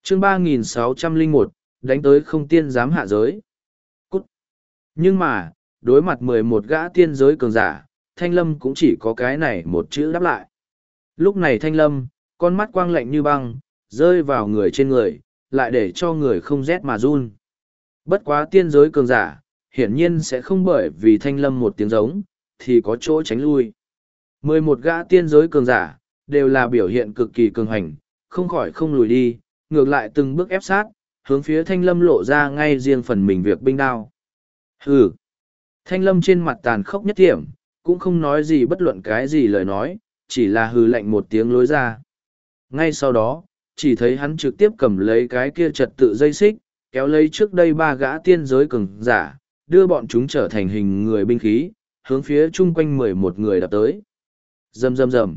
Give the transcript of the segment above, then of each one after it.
chương 3601, đánh tới không tiên dám hạ giới. Cút. Nhưng mà, đối mặt 11 gã tiên giới cường giả, Thanh Lâm cũng chỉ có cái này một chữ đáp lại. Lúc này Thanh Lâm, con mắt quang lạnh như băng, rơi vào người trên người, lại để cho người không rét mà run. Bất quá tiên giới cường giả, hiển nhiên sẽ không bởi vì Thanh Lâm một tiếng giống, thì có chỗ tránh lui. 11 gã tiên giới cường giả, đều là biểu hiện cực kỳ cường hành, không khỏi không lùi đi, ngược lại từng bước ép sát, hướng phía Thanh Lâm lộ ra ngay riêng phần mình việc binh đao. Hừ! Thanh Lâm trên mặt tàn khốc nhất điểm, cũng không nói gì bất luận cái gì lời nói, chỉ là hừ lạnh một tiếng lối ra. Ngay sau đó, chỉ thấy hắn trực tiếp cầm lấy cái kia trật tự dây xích, kéo lấy trước đây 3 gã tiên giới cường giả, đưa bọn chúng trở thành hình người binh khí, hướng phía chung quanh 11 người đập tới. Rầm rầm rầm.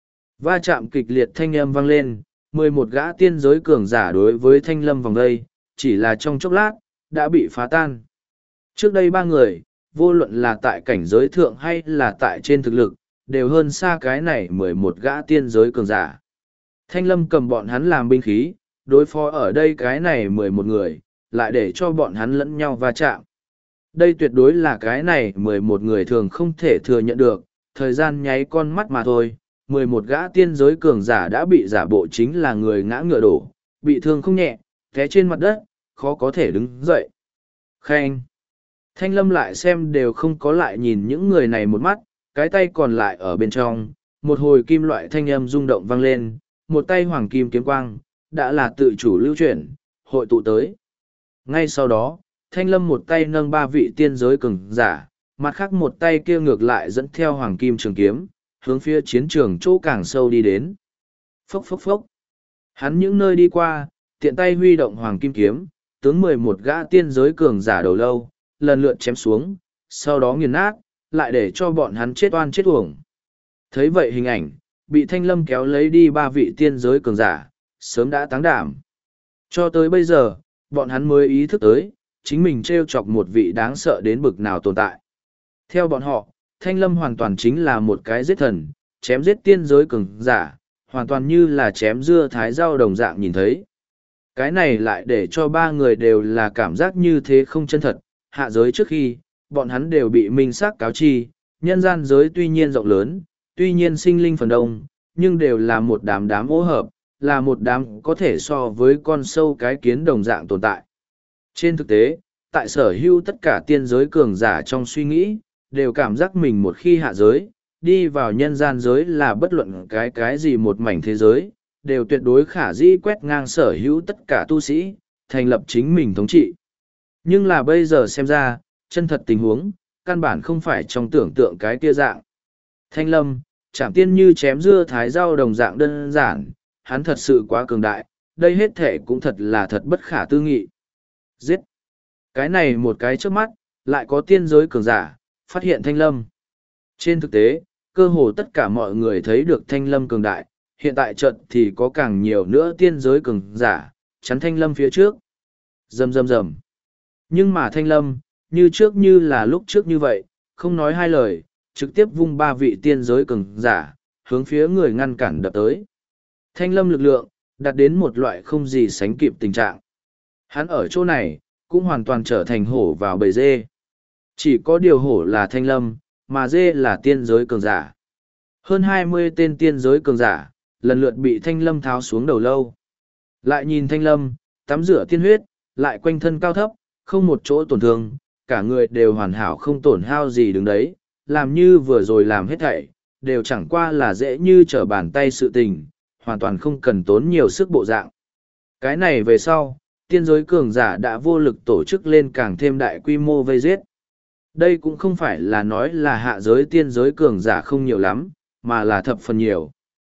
Va chạm kịch liệt thanh âm vang lên, 11 gã tiên giới cường giả đối với Thanh Lâm vòng đây, chỉ là trong chốc lát, đã bị phá tan. Trước đây 3 người, vô luận là tại cảnh giới thượng hay là tại trên thực lực, đều hơn xa cái này 11 gã tiên giới cường giả. Thanh Lâm cầm bọn hắn làm binh khí, đối phó ở đây cái này 11 người, lại để cho bọn hắn lẫn nhau va chạm. Đây tuyệt đối là cái này 11 người thường không thể thừa nhận được, thời gian nháy con mắt mà thôi. 11 gã tiên giới cường giả đã bị giả bộ chính là người ngã ngựa đổ, bị thương không nhẹ, té trên mặt đất, khó có thể đứng dậy. Khen! Thanh Lâm lại xem đều không có lại nhìn những người này một mắt, cái tay còn lại ở bên trong, một hồi kim loại thanh âm rung động vang lên, một tay hoàng kim kiếm quang, đã là tự chủ lưu chuyển, hội tụ tới. Ngay sau đó, Thanh Lâm một tay nâng 3 vị tiên giới cường giả, mặt khác một tay kia ngược lại dẫn theo hoàng kim trường kiếm, hướng phía chiến trường chỗ càng sâu đi đến. Phốc phốc phốc. Hắn những nơi đi qua, tiện tay huy động hoàng kim kiếm, tướng 11 gã tiên giới cường giả đầu lâu, lần lượt chém xuống, sau đó nghiền nát, lại để cho bọn hắn chết oan chết uổng. Thấy vậy hình ảnh, bị Thanh Lâm kéo lấy đi 3 vị tiên giới cường giả, sớm đã táng đảm. Cho tới bây giờ, bọn hắn mới ý thức tới, chính mình trêu chọc một vị đáng sợ đến bực nào tồn tại. Theo bọn họ, Thanh Lâm hoàn toàn chính là một cái giết thần, chém giết tiên giới cường giả, hoàn toàn như là chém dưa thái rau đồng dạng nhìn thấy. Cái này lại để cho 3 người đều là cảm giác như thế không chân thật, hạ giới trước khi, bọn hắn đều bị minh xác cáo chi, nhân gian giới tuy nhiên rộng lớn, tuy nhiên sinh linh phần đông, nhưng đều là một đám ô hợp, là một đám có thể so với con sâu cái kiến đồng dạng tồn tại. Trên thực tế, tại sở hữu tất cả tiên giới cường giả trong suy nghĩ, đều cảm giác mình một khi hạ giới, đi vào nhân gian giới là bất luận cái gì một mảnh thế giới, đều tuyệt đối khả dĩ quét ngang sở hữu tất cả tu sĩ, thành lập chính mình thống trị. Nhưng là bây giờ xem ra, chân thật tình huống, căn bản không phải trong tưởng tượng cái kia dạng. Thanh Lâm, chảm tiên như chém dưa thái rau đồng dạng đơn giản, hắn thật sự quá cường đại, đây hết thể cũng thật là thật bất khả tư nghị. Giết! Cái này một cái trước mắt, lại có tiên giới cường giả, phát hiện Thanh Lâm. Trên thực tế, cơ hồ tất cả mọi người thấy được Thanh Lâm cường đại, hiện tại trận thì có càng nhiều nữa tiên giới cường giả, chắn Thanh Lâm phía trước. Rầm rầm rầm. Nhưng mà Thanh Lâm, như trước như là lúc trước như vậy, không nói hai lời, trực tiếp vung 3 vị tiên giới cường giả, hướng phía người ngăn cản đập tới. Thanh Lâm lực lượng, đạt đến một loại không gì sánh kịp tình trạng. Hắn ở chỗ này, cũng hoàn toàn trở thành hổ vào bầy dê. Chỉ có điều hổ là Thanh Lâm, mà dê là tiên giới cường giả. Hơn 20 tên tiên giới cường giả, lần lượt bị Thanh Lâm tháo xuống đầu lâu. Lại nhìn Thanh Lâm, tắm rửa tiên huyết, lại quanh thân cao thấp, không một chỗ tổn thương, cả người đều hoàn hảo không tổn hao gì đứng đấy, làm như vừa rồi làm hết thảy, đều chẳng qua là dễ như trở bàn tay sự tình, hoàn toàn không cần tốn nhiều sức bộ dạng. Cái này về sau, tiên giới cường giả đã vô lực tổ chức lên càng thêm đại quy mô vây giết. Đây cũng không phải là nói là hạ giới tiên giới cường giả không nhiều lắm, mà là thập phần nhiều.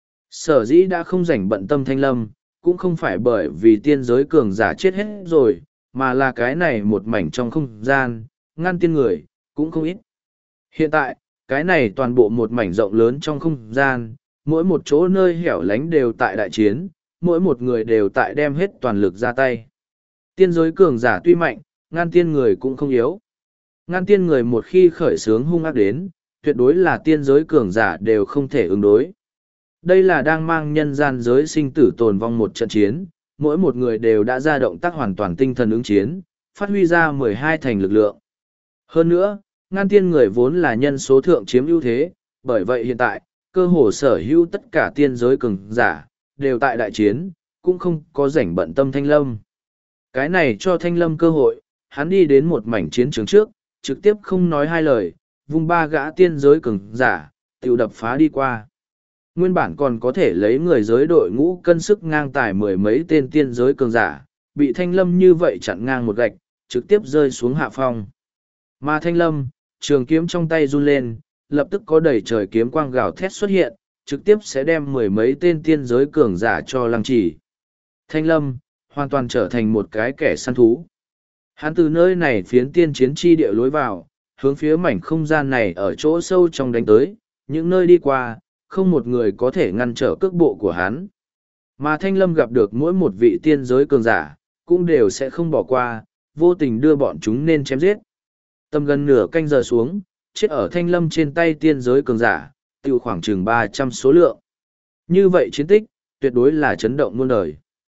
Sở dĩ đã không rảnh bận tâm Thanh Lâm, cũng không phải bởi vì tiên giới cường giả chết hết rồi, mà là cái này một mảnh trong không gian, ngăn tiên người, cũng không ít. Hiện tại, cái này toàn bộ một mảnh rộng lớn trong không gian, mỗi một chỗ nơi hẻo lánh đều tại đại chiến, mỗi một người đều tại đem hết toàn lực ra tay. Tiên giới cường giả tuy mạnh, ngăn tiên người cũng không yếu. Ngăn tiên người một khi khởi xướng hung ác đến, tuyệt đối là tiên giới cường giả đều không thể ứng đối. Đây là đang mang nhân gian giới sinh tử tồn vong một trận chiến, mỗi một người đều đã ra động tác hoàn toàn tinh thần ứng chiến, phát huy ra 12 thành lực lượng. Hơn nữa, ngăn tiên người vốn là nhân số thượng chiếm ưu thế, bởi vậy hiện tại, cơ hồ sở hữu tất cả tiên giới cường giả, đều tại đại chiến, cũng không có rảnh bận tâm Thanh Lâm. Cái này cho Thanh Lâm cơ hội, hắn đi đến một mảnh chiến trường trước, trực tiếp không nói hai lời, vung ba gã tiên giới cường giả, tiểu đập phá đi qua. Nguyên bản còn có thể lấy người giới đội ngũ cân sức ngang tài mười mấy tên tiên giới cường giả, bị Thanh Lâm như vậy chặn ngang một gạch, trực tiếp rơi xuống hạ phong. Mà Thanh Lâm, trường kiếm trong tay run lên, lập tức có đầy trời kiếm quang gào thét xuất hiện, trực tiếp sẽ đem mười mấy tên tiên giới cường giả cho lăng trì. Thanh Lâm, hoàn toàn trở thành một cái kẻ săn thú. Hắn từ nơi này phiến tiên chiến chi địa lối vào, hướng phía mảnh không gian này ở chỗ sâu trong đánh tới, những nơi đi qua, không một người có thể ngăn trở cước bộ của hắn. Mà Thanh Lâm gặp được mỗi một vị tiên giới cường giả, cũng đều sẽ không bỏ qua, vô tình đưa bọn chúng nên chém giết. Tầm gần nửa canh giờ xuống, chết ở Thanh Lâm trên tay tiên giới cường giả, tiêu khoảng chừng 300 số lượng. Như vậy chiến tích, tuyệt đối là chấn động muôn đời.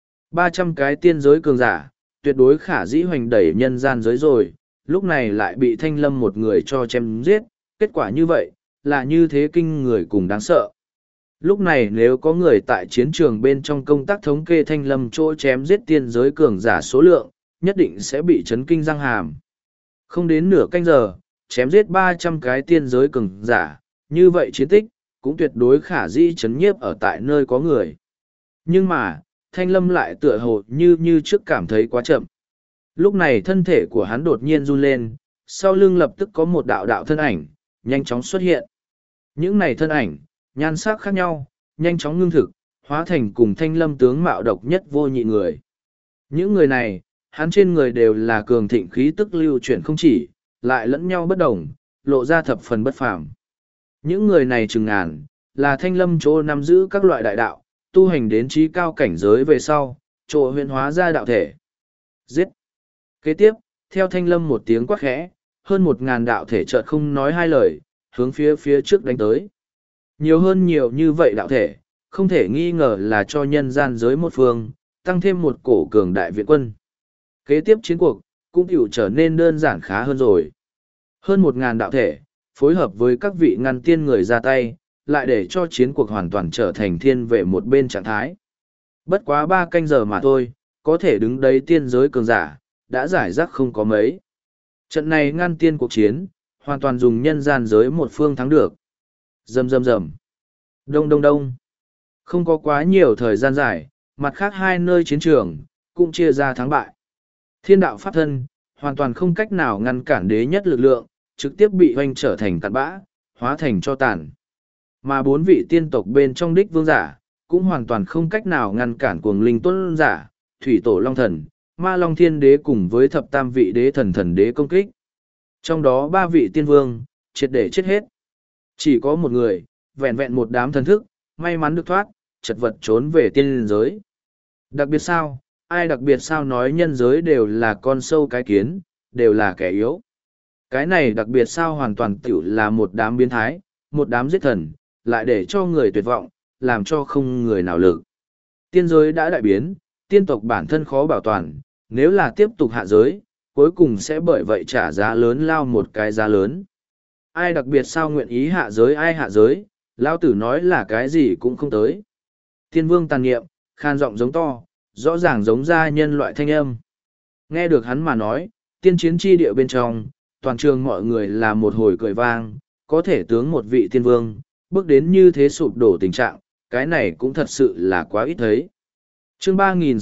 300 cái tiên giới cường giả, tuyệt đối khả dĩ hoành đẩy nhân gian giới rồi, lúc này lại bị Thanh Lâm một người cho chém giết, kết quả như vậy, là như thế kinh người cùng đáng sợ. Lúc này nếu có người tại chiến trường bên trong công tác thống kê Thanh Lâm chỗ chém giết tiên giới cường giả số lượng, nhất định sẽ bị chấn kinh răng hàm. Không đến nửa canh giờ, chém giết 300 cái tiên giới cường giả, như vậy chiến tích, cũng tuyệt đối khả dĩ chấn nhiếp ở tại nơi có người. Nhưng mà, Thanh Lâm lại tựa hồ như trước cảm thấy quá chậm. Lúc này thân thể của hắn đột nhiên run lên, sau lưng lập tức có một đạo đạo thân ảnh, nhanh chóng xuất hiện. Những này thân ảnh, nhan sắc khác nhau, nhanh chóng ngưng thực, hóa thành cùng Thanh Lâm tướng mạo độc nhất vô nhị người. Những người này, hắn trên người đều là cường thịnh khí tức lưu chuyển không chỉ, lại lẫn nhau bất đồng, lộ ra thập phần bất phàm. Những người này chừng ngàn, là Thanh Lâm chỗ nắm giữ các loại đại đạo, tu hành đến trí cao cảnh giới về sau, chỗ huyền hóa ra đạo thể. Giết! Kế tiếp, theo Thanh Lâm một tiếng quát khẽ, hơn 1000 đạo thể chợt không nói hai lời, hướng phía trước đánh tới. Nhiều hơn nhiều như vậy đạo thể, không thể nghi ngờ là cho nhân gian giới một phương, tăng thêm một cổ cường đại viện quân. Kế tiếp chiến cuộc, cũng tiểu trở nên đơn giản khá hơn rồi. Hơn 1000 đạo thể, phối hợp với các vị ngăn tiên người ra tay, lại để cho chiến cuộc hoàn toàn trở thành thiên về một bên trạng thái. Bất quá 3 canh giờ mà thôi, có thể đứng đấy tiên giới cường giả, đã giải rác không có mấy. Trận này ngăn tiên cuộc chiến, hoàn toàn dùng nhân gian giới một phương thắng được. Rầm rầm rầm. Đông đông đông. Không có quá nhiều thời gian dài, mặt khác hai nơi chiến trường, cũng chia ra thắng bại. Thiên đạo pháp thân, hoàn toàn không cách nào ngăn cản đế nhất lực lượng, trực tiếp bị hoanh trở thành cặn bã, hóa thành cho tàn. Mà 4 vị tiên tộc bên trong đích vương giả, cũng hoàn toàn không cách nào ngăn cản cuồng linh tuân giả, thủy tổ long thần, ma long thiên đế cùng với thập tam vị đế thần thần đế công kích. Trong đó 3 vị tiên vương, triệt để chết hết. Chỉ có một người, vẹn vẹn một đám thần thức, may mắn được thoát, chật vật trốn về tiên giới. Đặc biệt sao, ai đặc biệt sao nói nhân giới đều là con sâu cái kiến, đều là kẻ yếu. Cái này đặc biệt sao hoàn toàn tiểu là một đám biến thái, một đám giết thần, lại để cho người tuyệt vọng, làm cho không người nào lực. Tiên giới đã đại biến, tiên tộc bản thân khó bảo toàn, nếu là tiếp tục hạ giới, cuối cùng sẽ bởi vậy trả giá lớn lao một cái giá lớn. Ai đặc biệt sao nguyện ý hạ giới ai hạ giới, lao tử nói là cái gì cũng không tới. Tiên vương tàn niệm, khan giọng giống to, rõ ràng giống ra nhân loại thanh âm. Nghe được hắn mà nói, tiên chiến chi địa bên trong, toàn trường mọi người là một hồi cười vang, có thể tướng một vị tiên vương, bước đến như thế sụp đổ tình trạng, cái này cũng thật sự là quá ít thấy. Chương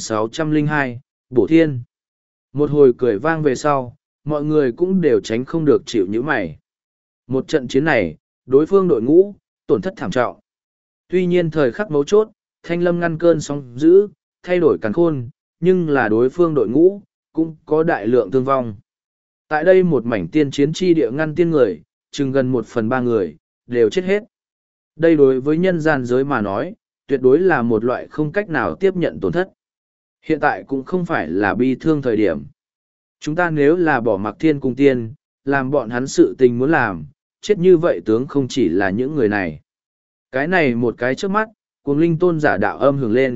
3602, Bổ Thiên. Một hồi cười vang về sau, mọi người cũng đều tránh không được chịu nhíu mày. Một trận chiến này, đối phương đội ngũ, tổn thất thảm trọng. Tuy nhiên thời khắc mấu chốt, Thanh Lâm ngăn cơn sóng dữ, thay đổi càn khôn, nhưng là đối phương đội ngũ, cũng có đại lượng thương vong. Tại đây một mảnh tiên chiến chi địa ngăn tiên người, chừng gần 1/3 người, đều chết hết. Đây đối với nhân gian giới mà nói, tuyệt đối là một loại không cách nào tiếp nhận tổn thất. Hiện tại cũng không phải là bi thương thời điểm. Chúng ta nếu là bỏ mặc thiên cung tiên, làm bọn hắn sự tình muốn làm, chết như vậy tướng không chỉ là những người này. Cái này một cái trước mắt, cuồng linh tôn giả đạo âm hưởng lên,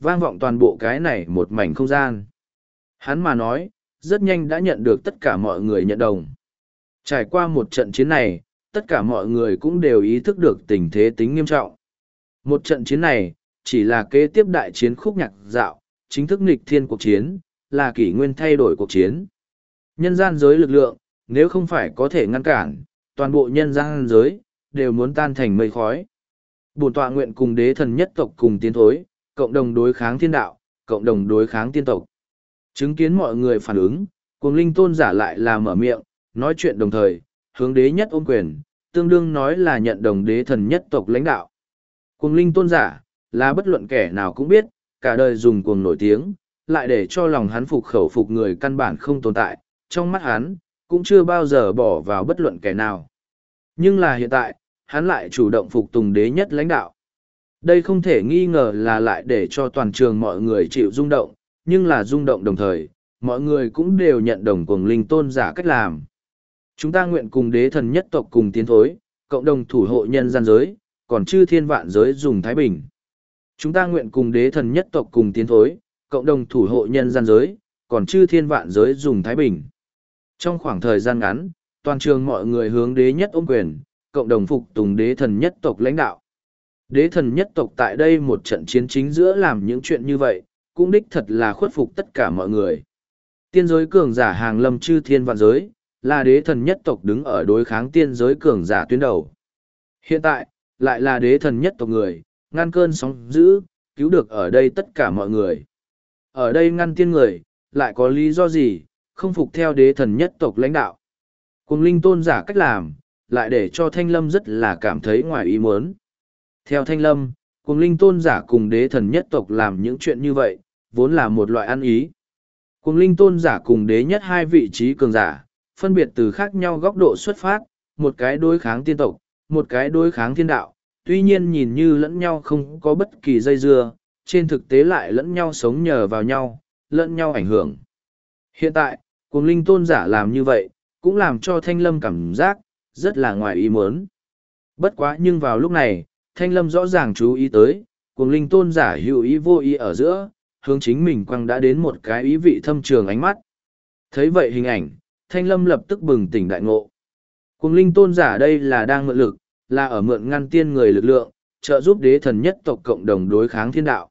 vang vọng toàn bộ cái này một mảnh không gian. Hắn mà nói, rất nhanh đã nhận được tất cả mọi người nhận đồng. Trải qua một trận chiến này, tất cả mọi người cũng đều ý thức được tình thế tính nghiêm trọng. Một trận chiến này, chỉ là kế tiếp đại chiến khúc nhạc dạo, chính thức nghịch thiên cuộc chiến, là kỷ nguyên thay đổi cuộc chiến. Nhân gian giới lực lượng, nếu không phải có thể ngăn cản, toàn bộ nhân gian giới, đều muốn tan thành mây khói. Bổn tọa nguyện cùng đế thần nhất tộc cùng tiến thối, cộng đồng đối kháng thiên đạo, cộng đồng đối kháng tiên tộc. Chứng kiến mọi người phản ứng, Cuồng Linh tôn giả lại là mở miệng, nói chuyện đồng thời, hướng đế nhất ôm quyền, tương đương nói là nhận đồng đế thần nhất tộc lãnh đạo. Cuồng Linh tôn giả, là bất luận kẻ nào cũng biết, cả đời dùng cuồng nổi tiếng, lại để cho lòng hắn phục khẩu phục người căn bản không tồn tại, trong mắt hắn, cũng chưa bao giờ bỏ vào bất luận kẻ nào. Nhưng là hiện tại, hắn lại chủ động phục tùng đế nhất lãnh đạo. Đây không thể nghi ngờ là lại để cho toàn trường mọi người chịu rung động, nhưng là rung động đồng thời, mọi người cũng đều nhận đồng Cuồng Linh tôn giả cách làm. Chúng ta nguyện cùng đế thần nhất tộc cùng tiến thối, cộng đồng thủ hộ nhân gian giới, còn chư thiên vạn giới dùng thái bình. Chúng ta nguyện cùng đế thần nhất tộc cùng tiến thối, cộng đồng thủ hộ nhân gian giới, còn chư thiên vạn giới dùng thái bình. Trong khoảng thời gian ngắn, toàn trường mọi người hướng đế nhất ôm quyền, cộng đồng phục tùng đế thần nhất tộc lãnh đạo. Đế thần nhất tộc tại đây một trận chiến chính giữa làm những chuyện như vậy, cũng đích thật là khuất phục tất cả mọi người. Tiên giới cường giả hàng lâm chư thiên vạn giới, là đế thần nhất tộc đứng ở đối kháng tiên giới cường giả tuyến đầu. Hiện tại, lại là đế thần nhất tộc người, ngăn cơn sóng dữ, cứu được ở đây tất cả mọi người. Ở đây ngăn tiên người, lại có lý do gì, không phục theo đế thần nhất tộc lãnh đạo. Cuồng Linh tôn giả cách làm, lại để cho Thanh Lâm rất là cảm thấy ngoài ý muốn. Theo Thanh Lâm, Cuồng Linh tôn giả cùng đế thần nhất tộc làm những chuyện như vậy, vốn là một loại ăn ý. Cuồng Linh tôn giả cùng đế nhất hai vị trí cường giả, phân biệt từ khác nhau góc độ xuất phát, một cái đối kháng tiên tộc, một cái đối kháng thiên đạo, tuy nhiên nhìn như lẫn nhau không có bất kỳ dây dưa, trên thực tế lại lẫn nhau sống nhờ vào nhau, lẫn nhau ảnh hưởng. Hiện tại, Cuồng Linh tôn giả làm như vậy, cũng làm cho Thanh Lâm cảm giác rất là ngoài ý muốn. Bất quá nhưng vào lúc này, Thanh Lâm rõ ràng chú ý tới, Cuồng Linh tôn giả hữu ý vô ý ở giữa, hướng chính mình quăng đã đến một cái ý vị thâm trường ánh mắt. Thấy vậy hình ảnh, Thanh Lâm lập tức bừng tỉnh đại ngộ. Cuồng Linh tôn giả đây là đang mượn lực, là ở mượn ngăn tiên người lực lượng, trợ giúp đế thần nhất tộc cộng đồng đối kháng thiên đạo.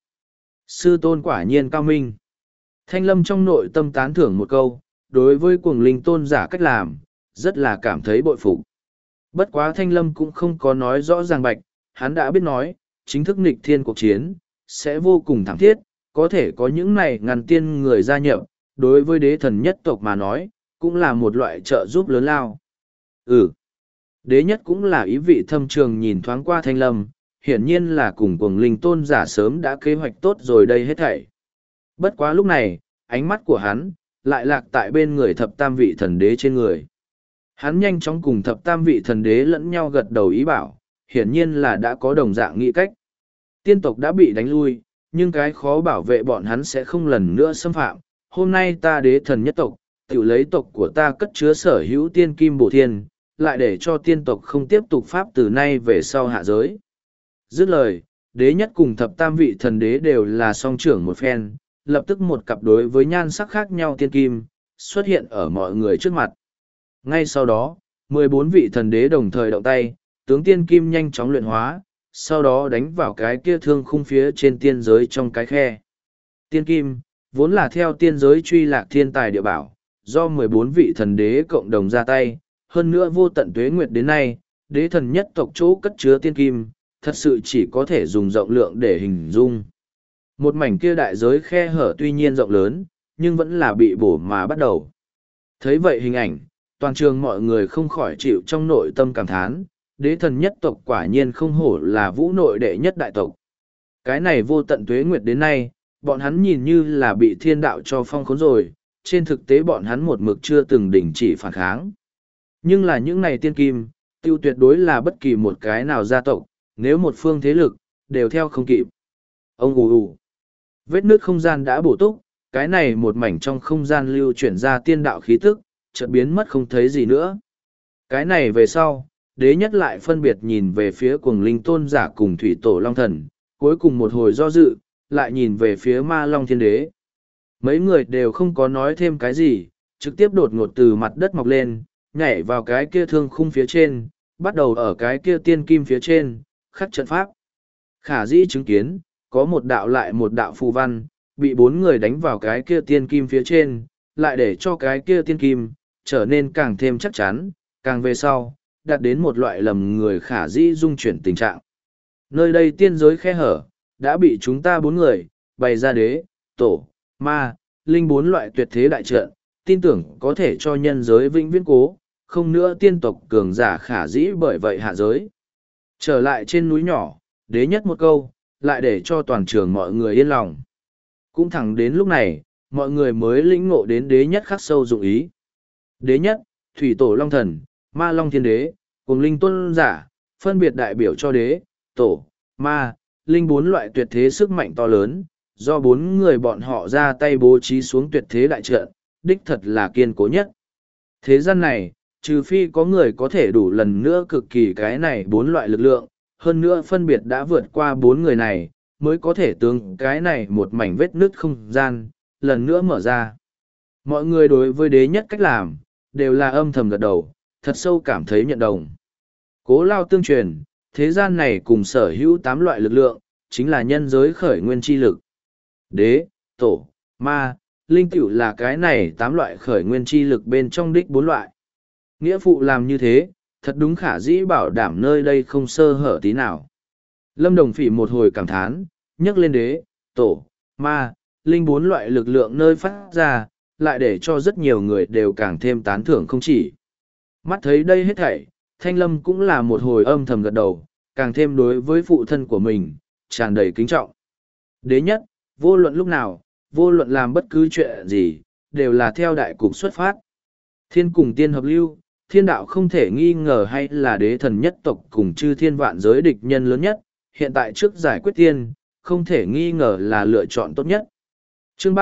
Sư tôn quả nhiên cao minh. Thanh Lâm trong nội tâm tán thưởng một câu, đối với Cuồng Linh tôn giả cách làm, rất là cảm thấy bội phục. Bất quá Thanh Lâm cũng không có nói rõ ràng bạch, hắn đã biết nói, chính thức nghịch thiên cuộc chiến, sẽ vô cùng thảm thiết, có thể có những này ngăn tiên người gia nhập, đối với đế thần nhất tộc mà nói, cũng là một loại trợ giúp lớn lao. Đế nhất cũng là ý vị thâm trường nhìn thoáng qua Thanh Lâm, hiển nhiên là cùng Cuồng Linh tôn giả sớm đã kế hoạch tốt rồi đây hết thảy. Bất quá lúc này, ánh mắt của hắn, lại lạc tại bên người thập tam vị thần đế trên người. Hắn nhanh chóng cùng thập tam vị thần đế lẫn nhau gật đầu ý bảo, hiển nhiên là đã có đồng dạng nghĩ cách. Tiên tộc đã bị đánh lui, nhưng cái khó bảo vệ bọn hắn sẽ không lần nữa xâm phạm. Hôm nay ta đế thần nhất tộc, tự lấy tộc của ta cất chứa sở hữu tiên kim bổ thiên, lại để cho tiên tộc không tiếp tục pháp từ nay về sau hạ giới. Dứt lời, đế nhất cùng thập tam vị thần đế đều là song trưởng một phen, lập tức một cặp đối với nhan sắc khác nhau tiên kim, xuất hiện ở mọi người trước mặt. Ngay sau đó, 14 vị thần đế đồng thời động tay, tướng tiên kim nhanh chóng luyện hóa, sau đó đánh vào cái kia thương khung phía trên tiên giới trong cái khe. Tiên kim, vốn là theo tiên giới truy lạc thiên tài địa bảo, do 14 vị thần đế cộng đồng ra tay, hơn nữa vô tận tuế nguyệt đến nay, đế thần nhất tộc chỗ cất chứa tiên kim, thật sự chỉ có thể dùng rộng lượng để hình dung. Một mảnh kia đại giới khe hở tuy nhiên rộng lớn, nhưng vẫn là bị bổ mà bắt đầu. Thấy vậy hình ảnh, toàn trường mọi người không khỏi chịu trong nội tâm cảm thán, đế thần nhất tộc quả nhiên không hổ là vũ nội đệ nhất đại tộc. Cái này vô tận tuế nguyệt đến nay, bọn hắn nhìn như là bị thiên đạo cho phong khốn rồi, trên thực tế bọn hắn một mực chưa từng đình chỉ phản kháng. Nhưng là những này tiên kim, tiêu tuyệt đối là bất kỳ một cái nào gia tộc, nếu một phương thế lực, đều theo không kịp. Ông ù. Vết nước không gian đã bổ túc, cái này một mảnh trong không gian lưu chuyển ra tiên đạo khí tức, chợt biến mất không thấy gì nữa. Cái này về sau, đế nhất lại phân biệt nhìn về phía Cuồng Linh tôn giả cùng thủy tổ long thần, cuối cùng một hồi do dự, lại nhìn về phía ma long thiên đế. Mấy người đều không có nói thêm cái gì, trực tiếp đột ngột từ mặt đất mọc lên, nhảy vào cái kia thương khung phía trên, bắt đầu ở cái kia tiên kim phía trên, khắc trận pháp. Khả dĩ chứng kiến, có một đạo lại một đạo phù văn, bị bốn người đánh vào cái kia tiên kim phía trên, lại để cho cái kia tiên kim, trở nên càng thêm chắc chắn, càng về sau, đạt đến một loại lầm người khả dĩ dung chuyển tình trạng. Nơi đây tiên giới khe hở, đã bị chúng ta bốn người, bày ra đế, tổ, ma, linh bốn loại tuyệt thế đại trận, tin tưởng có thể cho nhân giới vĩnh viễn cố, không nữa tiên tộc cường giả khả dĩ bởi vậy hạ giới. Trở lại trên núi nhỏ, đế nhất một câu, lại để cho toàn trường mọi người yên lòng. Cũng thẳng đến lúc này, mọi người mới lĩnh ngộ đến đế nhất khắc sâu dụng ý. Đế nhất, thủy tổ long thần, ma long thiên đế, cùng linh tôn giả, phân biệt đại biểu cho đế, tổ, ma, linh bốn loại tuyệt thế sức mạnh to lớn, do bốn người bọn họ ra tay bố trí xuống tuyệt thế đại trận, đích thật là kiên cố nhất. Thế gian này, trừ phi có người có thể đủ lần nữa cực kỳ cái này bốn loại lực lượng, hơn nữa phân biệt đã vượt qua bốn người này, mới có thể tướng cái này một mảnh vết nứt không gian, lần nữa mở ra. Mọi người đối với đế nhất cách làm, đều là âm thầm gật đầu, thật sâu cảm thấy nhận đồng. Cố lao tương truyền, thế gian này cùng sở hữu 8 loại lực lượng, chính là nhân giới khởi nguyên chi lực. Đế, tổ, ma, linh tiểu là cái này 8 loại khởi nguyên chi lực bên trong đích 4 loại. Nghĩa phụ làm như thế, thật đúng khả dĩ bảo đảm nơi đây không sơ hở tí nào. Lâm Đồng Phỉ một hồi cảm thán, nhắc lên đế, tổ, ma, linh 4 loại lực lượng nơi phát ra, lại để cho rất nhiều người đều càng thêm tán thưởng không chỉ. Mắt thấy đây hết thảy, Thanh Lâm cũng là một hồi âm thầm gật đầu, càng thêm đối với phụ thân của mình, tràn đầy kính trọng. Đế nhất, vô luận lúc nào, vô luận làm bất cứ chuyện gì, đều là theo đại cục xuất phát. Thiên cùng tiên hợp lưu, thiên đạo không thể nghi ngờ hay là đế thần nhất tộc cùng chư thiên vạn giới địch nhân lớn nhất, hiện tại trước giải quyết tiên, không thể nghi ngờ là lựa chọn tốt nhất. Chương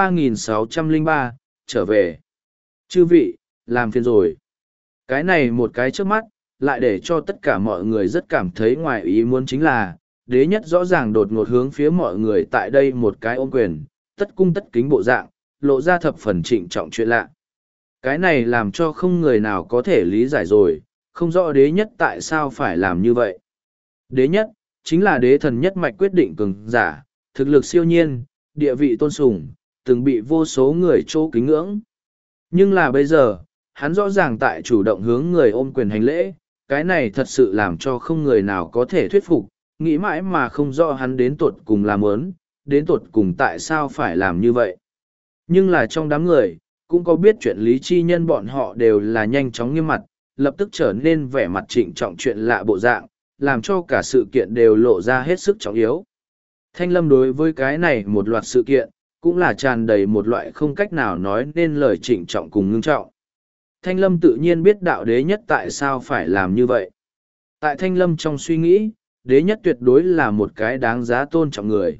3603, trở về. Chư vị, làm phiền rồi. Cái này một cái trước mắt, lại để cho tất cả mọi người rất cảm thấy ngoài ý muốn chính là, đế nhất rõ ràng đột ngột hướng phía mọi người tại đây một cái ôm quyền, tất cung tất kính bộ dạng, lộ ra thập phần trịnh trọng chuyện lạ. Cái này làm cho không người nào có thể lý giải rồi, không rõ đế nhất tại sao phải làm như vậy. Đế nhất, chính là đế thần nhất mạch quyết định cường giả, thực lực siêu nhiên, địa vị tôn sùng, từng bị vô số người chỗ kính ngưỡng. Nhưng là bây giờ, hắn rõ ràng tại chủ động hướng người ôm quyền hành lễ, cái này thật sự làm cho không người nào có thể thuyết phục, nghĩ mãi mà không rõ hắn đến tuột cùng làm ớn, đến tuột cùng tại sao phải làm như vậy. Nhưng là trong đám người, cũng có biết chuyện lý chi nhân bọn họ đều là nhanh chóng nghiêm mặt, lập tức trở nên vẻ mặt trịnh trọng chuyện lạ bộ dạng, làm cho cả sự kiện đều lộ ra hết sức trọng yếu. Thanh Lâm đối với cái này một loạt sự kiện, cũng là tràn đầy một loại không cách nào nói nên lời trịnh trọng cùng ngưng trọng. Thanh Lâm tự nhiên biết đạo đế nhất tại sao phải làm như vậy. Tại Thanh Lâm trong suy nghĩ, đế nhất tuyệt đối là một cái đáng giá tôn trọng người.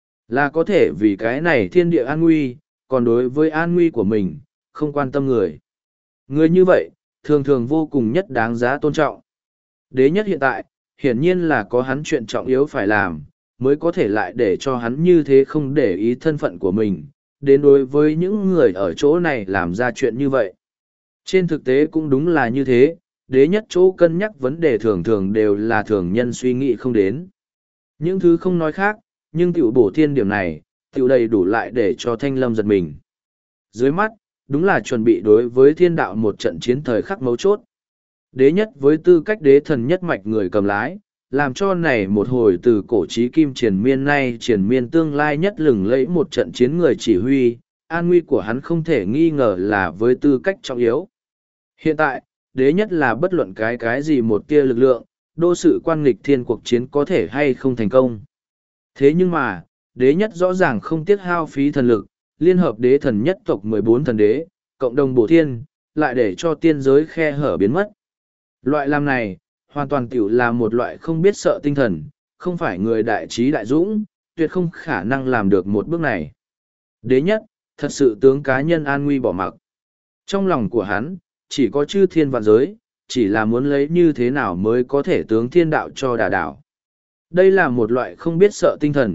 Là có thể vì cái này thiên địa an nguy, còn đối với an nguy của mình, không quan tâm người. Người như vậy, thường thường vô cùng nhất đáng giá tôn trọng. Đế nhất hiện tại, hiển nhiên là có hắn chuyện trọng yếu phải làm, mới có thể lại để cho hắn như thế không để ý thân phận của mình, đến đối với những người ở chỗ này làm ra chuyện như vậy. Trên thực tế cũng đúng là như thế, đế nhất chỗ cân nhắc vấn đề thường thường đều là thường nhân suy nghĩ không đến. Những thứ không nói khác, nhưng tiểu bổ thiên điểm này, tiểu đầy đủ lại để cho Thanh Lâm giật mình. Dưới mắt, đúng là chuẩn bị đối với thiên đạo một trận chiến thời khắc mấu chốt. Đế nhất với tư cách đế thần nhất mạch người cầm lái, làm cho này một hồi từ cổ chí kim triền miên nay triền miên tương lai nhất lừng lẫy một trận chiến người chỉ huy, an nguy của hắn không thể nghi ngờ là với tư cách trọng yếu. Hiện tại, đế nhất là bất luận cái gì một tia lực lượng, đô sự quan nghịch thiên cuộc chiến có thể hay không thành công. Thế nhưng mà, đế nhất rõ ràng không tiếc hao phí thần lực, liên hợp đế thần nhất tộc 14 thần đế, cộng đồng bổ thiên, lại để cho tiên giới khe hở biến mất. Loại làm này, hoàn toàn tiểu là một loại không biết sợ tinh thần, không phải người đại trí đại dũng, tuyệt không khả năng làm được một bước này. Đế nhất, thật sự tướng cá nhân an nguy bỏ mặc. Trong lòng của hắn, chỉ có chư thiên vạn giới, chỉ là muốn lấy như thế nào mới có thể tướng thiên đạo cho đà đảo. Đây là một loại không biết sợ tinh thần,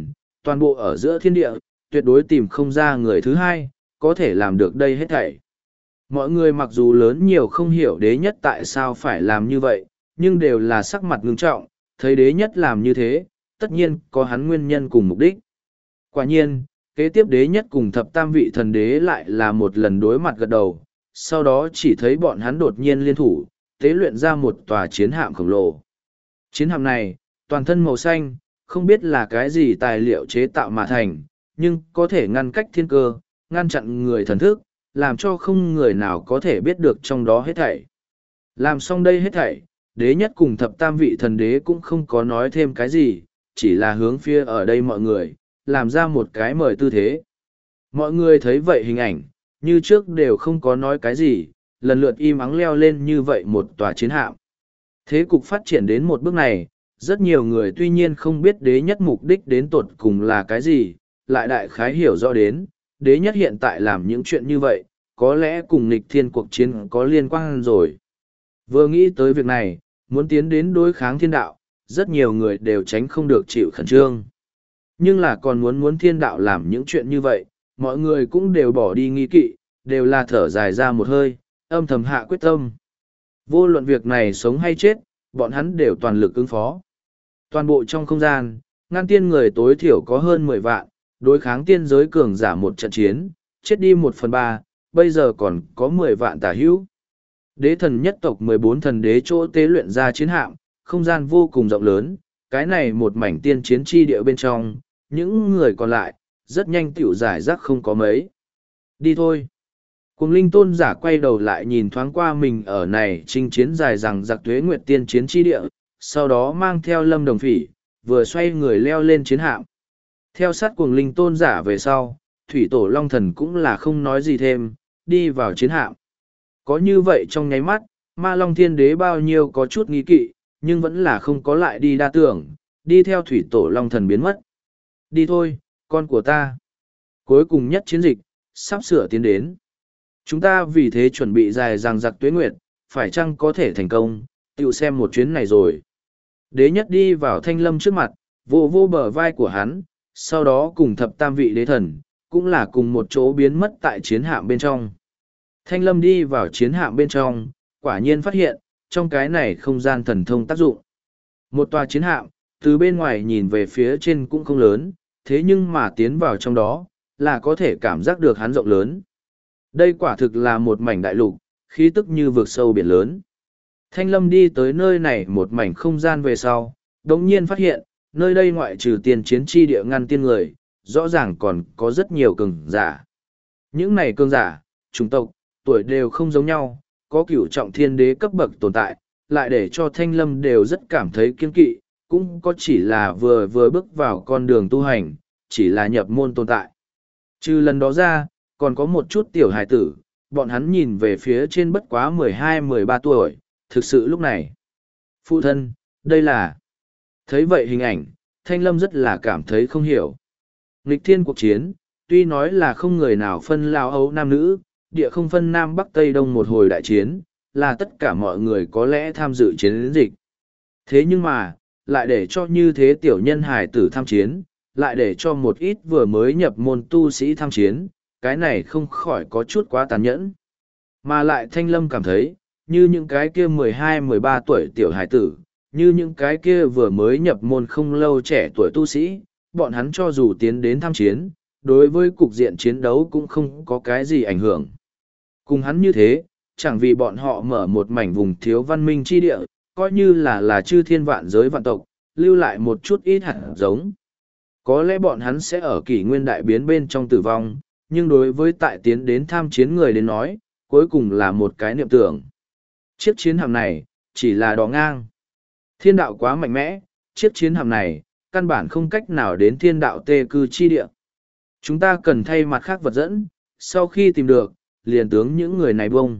toàn bộ ở giữa thiên địa, tuyệt đối tìm không ra người thứ hai, có thể làm được đây hết thảy. Mọi người mặc dù lớn nhiều không hiểu đế nhất tại sao phải làm như vậy, nhưng đều là sắc mặt ngưng trọng, thấy đế nhất làm như thế, tất nhiên có hắn nguyên nhân cùng mục đích. Quả nhiên, kế tiếp đế nhất cùng thập tam vị thần đế lại là một lần đối mặt gật đầu, sau đó chỉ thấy bọn hắn đột nhiên liên thủ, tế luyện ra một tòa chiến hạm khổng lồ. Chiến hạm này, toàn thân màu xanh, không biết là cái gì tài liệu chế tạo mà thành, nhưng có thể ngăn cách thiên cơ, ngăn chặn người thần thức, làm cho không người nào có thể biết được trong đó hết thảy. Làm xong đây hết thảy, đế nhất cùng thập tam vị thần đế cũng không có nói thêm cái gì, chỉ là hướng phía ở đây mọi người, làm ra một cái mời tư thế. Mọi người thấy vậy hình ảnh, như trước đều không có nói cái gì, lần lượt im ắng leo lên như vậy một tòa chiến hạm. Thế cục phát triển đến một bước này, rất nhiều người tuy nhiên không biết đế nhất mục đích đến tột cùng là cái gì, lại đại khái hiểu rõ đến, đế nhất hiện tại làm những chuyện như vậy, có lẽ cùng nghịch thiên cuộc chiến có liên quan rồi. Vừa nghĩ tới việc này, muốn tiến đến đối kháng thiên đạo, rất nhiều người đều tránh không được chịu khẩn trương. Nhưng là còn muốn thiên đạo làm những chuyện như vậy, mọi người cũng đều bỏ đi nghi kỵ, đều là thở dài ra một hơi, âm thầm hạ quyết tâm. Vô luận việc này sống hay chết, bọn hắn đều toàn lực ứng phó. Toàn bộ trong không gian, ngăn tiên người tối thiểu có hơn 10 vạn, đối kháng tiên giới cường giả một trận chiến, chết đi 1/3, bây giờ còn có 10 vạn tả hữu. Đế thần nhất tộc 14 thần đế chỗ tế luyện ra chiến hạm, không gian vô cùng rộng lớn, cái này một mảnh tiên chiến chi địa bên trong, những người còn lại, rất nhanh tiểu giải rác không có mấy. Đi thôi. Cuồng linh tôn giả quay đầu lại nhìn thoáng qua mình ở này chinh chiến dài rằng giặc tuế nguyệt tiên chiến chi địa, sau đó mang theo lâm đồng phỉ, vừa xoay người leo lên chiến hạm. Theo sát cuồng linh tôn giả về sau, thủy tổ long thần cũng là không nói gì thêm, đi vào chiến hạm. Có như vậy trong nháy mắt, ma long thiên đế bao nhiêu có chút nghi kỵ, nhưng vẫn là không có lại đi đa tưởng, đi theo thủy tổ long thần biến mất. Đi thôi, con của ta. Cuối cùng nhất chiến dịch, sắp sửa tiến đến. Chúng ta vì thế chuẩn bị dài dằng dặc tuế nguyệt, phải chăng có thể thành công, tự xem một chuyến này rồi. Đế nhất đi vào thanh lâm trước mặt, vô vô bờ vai của hắn, sau đó cùng thập tam vị đế thần, cũng là cùng một chỗ biến mất tại chiến hạm bên trong. Thanh lâm đi vào chiến hạm bên trong, quả nhiên phát hiện, trong cái này không gian thần thông tác dụng. Một tòa chiến hạm, từ bên ngoài nhìn về phía trên cũng không lớn, thế nhưng mà tiến vào trong đó, là có thể cảm giác được hắn rộng lớn. Đây quả thực là một mảnh đại lục, khí tức như vực sâu biển lớn. Thanh lâm đi tới nơi này một mảnh không gian về sau, đồng nhiên phát hiện, nơi đây ngoại trừ tiền chiến chi địa ngăn tiên người, rõ ràng còn có rất nhiều cường giả. Những này cường giả, chủng tộc, tuổi đều không giống nhau, có cửu trọng thiên đế cấp bậc tồn tại, lại để cho thanh lâm đều rất cảm thấy kiên kỵ, cũng có chỉ là vừa bước vào con đường tu hành, chỉ là nhập môn tồn tại. Trừ lần đó ra, còn có một chút tiểu hài tử, bọn hắn nhìn về phía trên bất quá 12-13 tuổi, thực sự lúc này. Phụ thân, đây là... Thấy vậy hình ảnh, Thanh Lâm rất là cảm thấy không hiểu. Nghịch thiên cuộc chiến, tuy nói là không người nào phân lao ấu nam nữ, địa không phân nam bắc tây đông một hồi đại chiến, là tất cả mọi người có lẽ tham dự chiến dịch. Thế nhưng mà, lại để cho như thế tiểu nhân hài tử tham chiến, lại để cho một ít vừa mới nhập môn tu sĩ tham chiến, cái này không khỏi có chút quá tàn nhẫn. Mà lại Thanh Lâm cảm thấy, như những cái kia 12-13 tuổi tiểu hài tử, như những cái kia vừa mới nhập môn không lâu trẻ tuổi tu sĩ, bọn hắn cho dù tiến đến tham chiến, đối với cục diện chiến đấu cũng không có cái gì ảnh hưởng. Cùng hắn như thế, chẳng vì bọn họ mở một mảnh vùng thiếu văn minh chi địa, coi như là chư thiên vạn giới vạn tộc, lưu lại một chút ít hạt giống. Có lẽ bọn hắn sẽ ở kỷ nguyên đại biến bên trong tử vong, nhưng đối với tại tiến đến tham chiến người đến nói, cuối cùng là một cái niệm tưởng. Chiếc chiến hạm này, chỉ là đò ngang. Thiên đạo quá mạnh mẽ, chiếc chiến hạm này, căn bản không cách nào đến thiên đạo tê cư chi địa. Chúng ta cần thay mặt khác vật dẫn, sau khi tìm được, liền tướng những người này bông.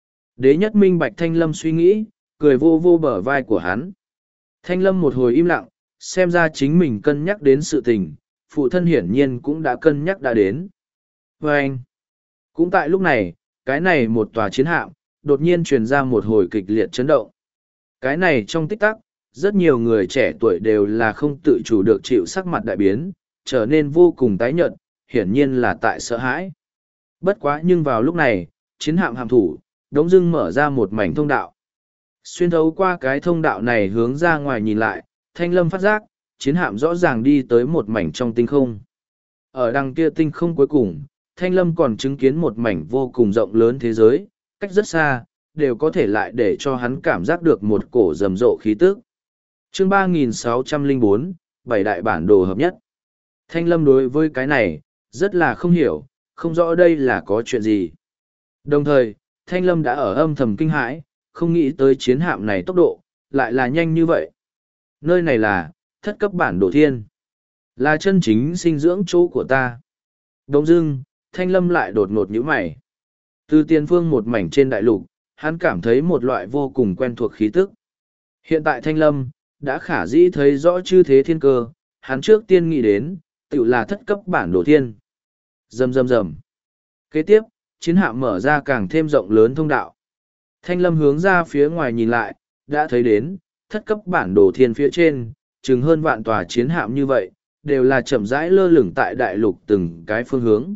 Đế nhất minh bạch Thanh Lâm suy nghĩ, cười vô vô bờ vai của hắn. Thanh Lâm một hồi im lặng, xem ra chính mình cân nhắc đến sự tình, phụ thân hiển nhiên cũng đã cân nhắc đã đến. Và anh, cũng tại lúc này, cái này một tòa chiến hạm, đột nhiên truyền ra một hồi kịch liệt chấn động. Cái này trong tích tắc, rất nhiều người trẻ tuổi đều là không tự chủ được chịu sắc mặt đại biến, trở nên vô cùng tái nhợt, hiển nhiên là tại sợ hãi. Bất quá nhưng vào lúc này, chiến hạm hạm thủ, đống dưng mở ra một mảnh thông đạo. Xuyên thấu qua cái thông đạo này hướng ra ngoài nhìn lại, Thanh Lâm phát giác, chiến hạm rõ ràng đi tới một mảnh trong tinh không. Ở đằng kia tinh không cuối cùng, Thanh Lâm còn chứng kiến một mảnh vô cùng rộng lớn thế giới, cách rất xa, đều có thể lại để cho hắn cảm giác được một cổ rầm rộ khí tức. Chương 3604, bảy đại bản đồ hợp nhất. Thanh Lâm đối với cái này, rất là không hiểu, không rõ đây là có chuyện gì. Đồng thời, Thanh Lâm đã ở âm thầm kinh hãi, không nghĩ tới chiến hạm này tốc độ, lại là nhanh như vậy. Nơi này là, thất cấp bản đồ thiên. Là chân chính sinh dưỡng chỗ của ta. Đông dưng, Thanh Lâm lại đột ngột nhíu mày. Từ tiền phương một mảnh trên đại lục, hắn cảm thấy một loại vô cùng quen thuộc khí tức. Hiện tại Thanh Lâm, đã khả dĩ thấy rõ chư thế thiên cơ, hắn trước tiên nghĩ đến, tự là thất cấp bản đồ thiên. Rầm rầm rầm. Kế tiếp, chiến hạm mở ra càng thêm rộng lớn thông đạo. Thanh Lâm hướng ra phía ngoài nhìn lại, đã thấy đến, thất cấp bản đồ thiên phía trên, chừng hơn vạn tòa chiến hạm như vậy, đều là chậm rãi lơ lửng tại đại lục từng cái phương hướng.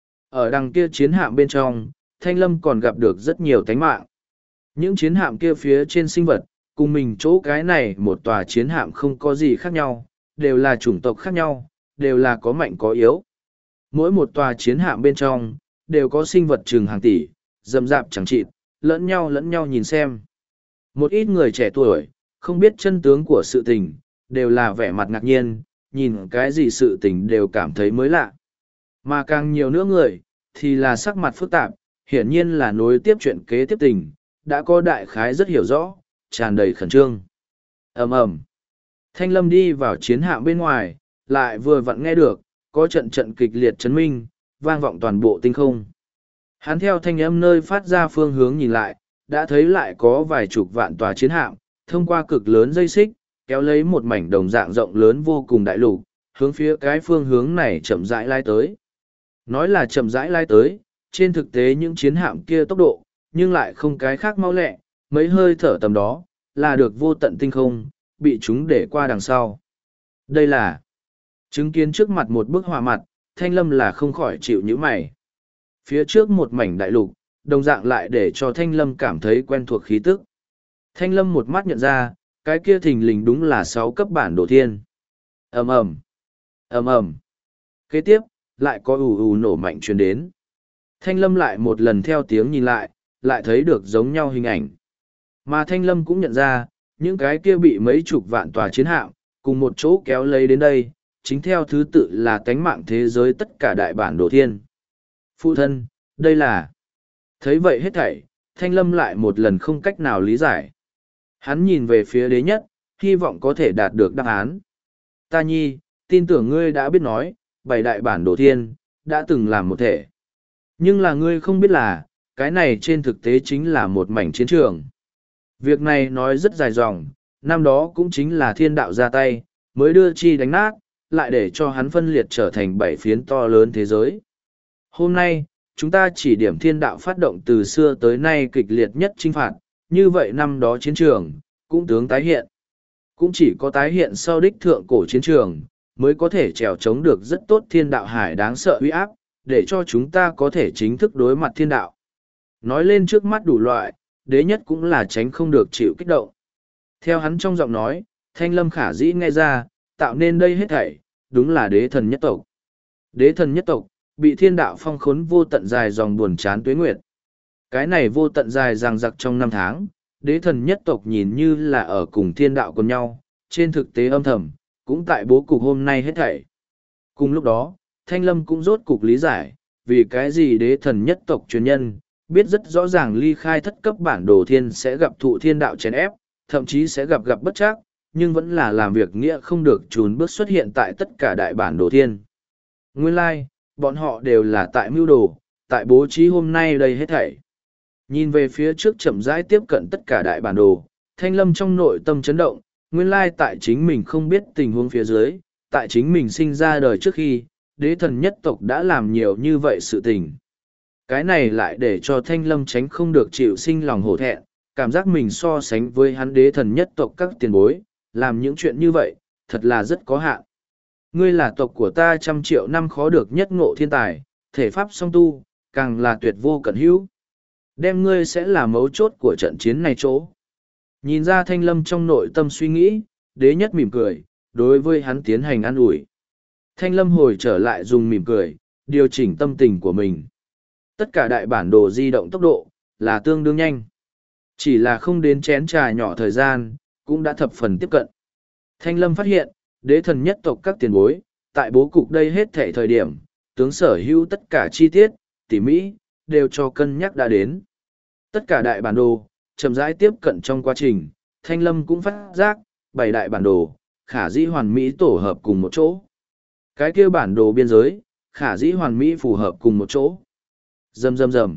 Ở đằng kia chiến hạm bên trong, Thanh Lâm còn gặp được rất nhiều tánh mạng. Những chiến hạm kia phía trên sinh vật, cùng mình chỗ cái này một tòa chiến hạm không có gì khác nhau, đều là chủng tộc khác nhau, đều là có mạnh có yếu. Mỗi một tòa chiến hạm bên trong, đều có sinh vật chừng hàng tỷ, rậm rạp chẳng chịt, lẫn nhau nhìn xem. Một ít người trẻ tuổi, không biết chân tướng của sự tình, đều là vẻ mặt ngạc nhiên, nhìn cái gì sự tình đều cảm thấy mới lạ. Mà càng nhiều nữa người, thì là sắc mặt phức tạp, hiển nhiên là nối tiếp chuyện kế tiếp tình, đã có đại khái rất hiểu rõ, tràn đầy khẩn trương. Ầm ầm. Thanh Lâm đi vào chiến hạm bên ngoài, lại vừa vặn nghe được, có trận trận kịch liệt chấn minh, vang vọng toàn bộ tinh không. Hắn theo thanh âm nơi phát ra phương hướng nhìn lại, đã thấy lại có vài chục vạn tòa chiến hạm, thông qua cực lớn dây xích, kéo lấy một mảnh đồng dạng rộng lớn vô cùng đại lục, hướng phía cái phương hướng này chậm rãi lai tới. Nói là chậm rãi lai tới, trên thực tế những chiến hạm kia tốc độ, nhưng lại không cái khác mau lẹ, mấy hơi thở tầm đó, là được vô tận tinh không, bị chúng để qua đằng sau. Đây là chứng kiến trước mặt một bức họa mặt, Thanh Lâm là không khỏi chịu nhíu mày. Phía trước một mảnh đại lục, đồng dạng lại để cho Thanh Lâm cảm thấy quen thuộc khí tức. Thanh Lâm một mắt nhận ra, cái kia thình lình đúng là 6 cấp bản đồ thiên. Ầm ầm, ầm ầm. Kế tiếp, lại có ù ù nổ mạnh truyền đến. Thanh Lâm lại một lần theo tiếng nhìn lại thấy được giống nhau hình ảnh. Mà Thanh Lâm cũng nhận ra, những cái kia bị mấy chục vạn tòa chiến hạm, cùng một chỗ kéo lấy đến đây, chính theo thứ tự là tánh mạng thế giới tất cả đại bản đồ thiên. Phụ thân, đây là... Thấy vậy hết thảy, Thanh Lâm lại một lần không cách nào lý giải. Hắn nhìn về phía đế nhất, hy vọng có thể đạt được đáp án. Ta nhi, tin tưởng ngươi đã biết nói, bảy đại bản đồ thiên, đã từng làm một thể. Nhưng là ngươi không biết là, cái này trên thực tế chính là một mảnh chiến trường. Việc này nói rất dài dòng, năm đó cũng chính là thiên đạo ra tay, mới đưa chi đánh nát, lại để cho hắn phân liệt trở thành 7 phiến to lớn thế giới. Hôm nay, chúng ta chỉ điểm thiên đạo phát động từ xưa tới nay kịch liệt nhất chinh phạt, như vậy năm đó chiến trường, cũng tướng tái hiện. Cũng chỉ có tái hiện sau đích thượng cổ chiến trường, mới có thể trèo chống được rất tốt thiên đạo hải đáng sợ uy áp, để cho chúng ta có thể chính thức đối mặt thiên đạo. Nói lên trước mắt đủ loại, đế nhất cũng là tránh không được chịu kích động. Theo hắn trong giọng nói, Thanh Lâm khả dĩ nghe ra, tạo nên đây hết thảy, đúng là đế thần nhất tộc. Đế thần nhất tộc, bị thiên đạo phong khốn vô tận dài dòng buồn chán tuế nguyệt. Cái này vô tận dài ràng giặc trong 5 tháng, đế thần nhất tộc nhìn như là ở cùng thiên đạo cùng nhau, trên thực tế âm thầm, cũng tại bố cục hôm nay hết thảy. Cùng lúc đó, Thanh Lâm cũng rốt cục lý giải, vì cái gì đế thần nhất tộc truyền nhân, biết rất rõ ràng ly khai thất cấp bản đồ thiên sẽ gặp thụ thiên đạo chèn ép, thậm chí sẽ gặp bất trắc, nhưng vẫn là làm việc nghĩa không được trốn bước xuất hiện tại tất cả đại bản đồ thiên. Nguyên lai, bọn họ đều là tại mưu đồ, tại bố trí hôm nay đây hết thảy. Nhìn về phía trước chậm rãi tiếp cận tất cả đại bản đồ, Thanh Lâm trong nội tâm chấn động, nguyên lai tại chính mình không biết tình huống phía dưới, tại chính mình sinh ra đời trước khi, đế thần nhất tộc đã làm nhiều như vậy sự tình. Cái này lại để cho Thanh Lâm tránh không được chịu sinh lòng hổ thẹn, cảm giác mình so sánh với hắn đế thần nhất tộc các tiền bối, làm những chuyện như vậy, thật là rất có hạn. Ngươi là tộc của ta 100 triệu năm khó được nhất ngộ thiên tài, thể pháp song tu, càng là tuyệt vô cận hữu. Đem ngươi sẽ là mấu chốt của trận chiến này chỗ. Nhìn ra Thanh Lâm trong nội tâm suy nghĩ, đế nhất mỉm cười, đối với hắn tiến hành an ủi. Thanh Lâm hồi trở lại dùng mỉm cười, điều chỉnh tâm tình của mình. Tất cả đại bản đồ di động tốc độ, là tương đương nhanh. Chỉ là không đến chén trà nhỏ thời gian, cũng đã thập phần tiếp cận. Thanh Lâm phát hiện, đế thần nhất tộc các tiền bối, tại bố cục đây hết thể thời điểm, tướng sở hữu tất cả chi tiết, tỉ mỹ, đều cho cân nhắc đã đến. Tất cả đại bản đồ, chậm rãi tiếp cận trong quá trình, Thanh Lâm cũng phát giác, 7 đại bản đồ, khả dĩ hoàn mỹ tổ hợp cùng một chỗ. Cái kia bản đồ biên giới, khả dĩ hoàn mỹ phù hợp cùng một chỗ. Rầm rầm rầm.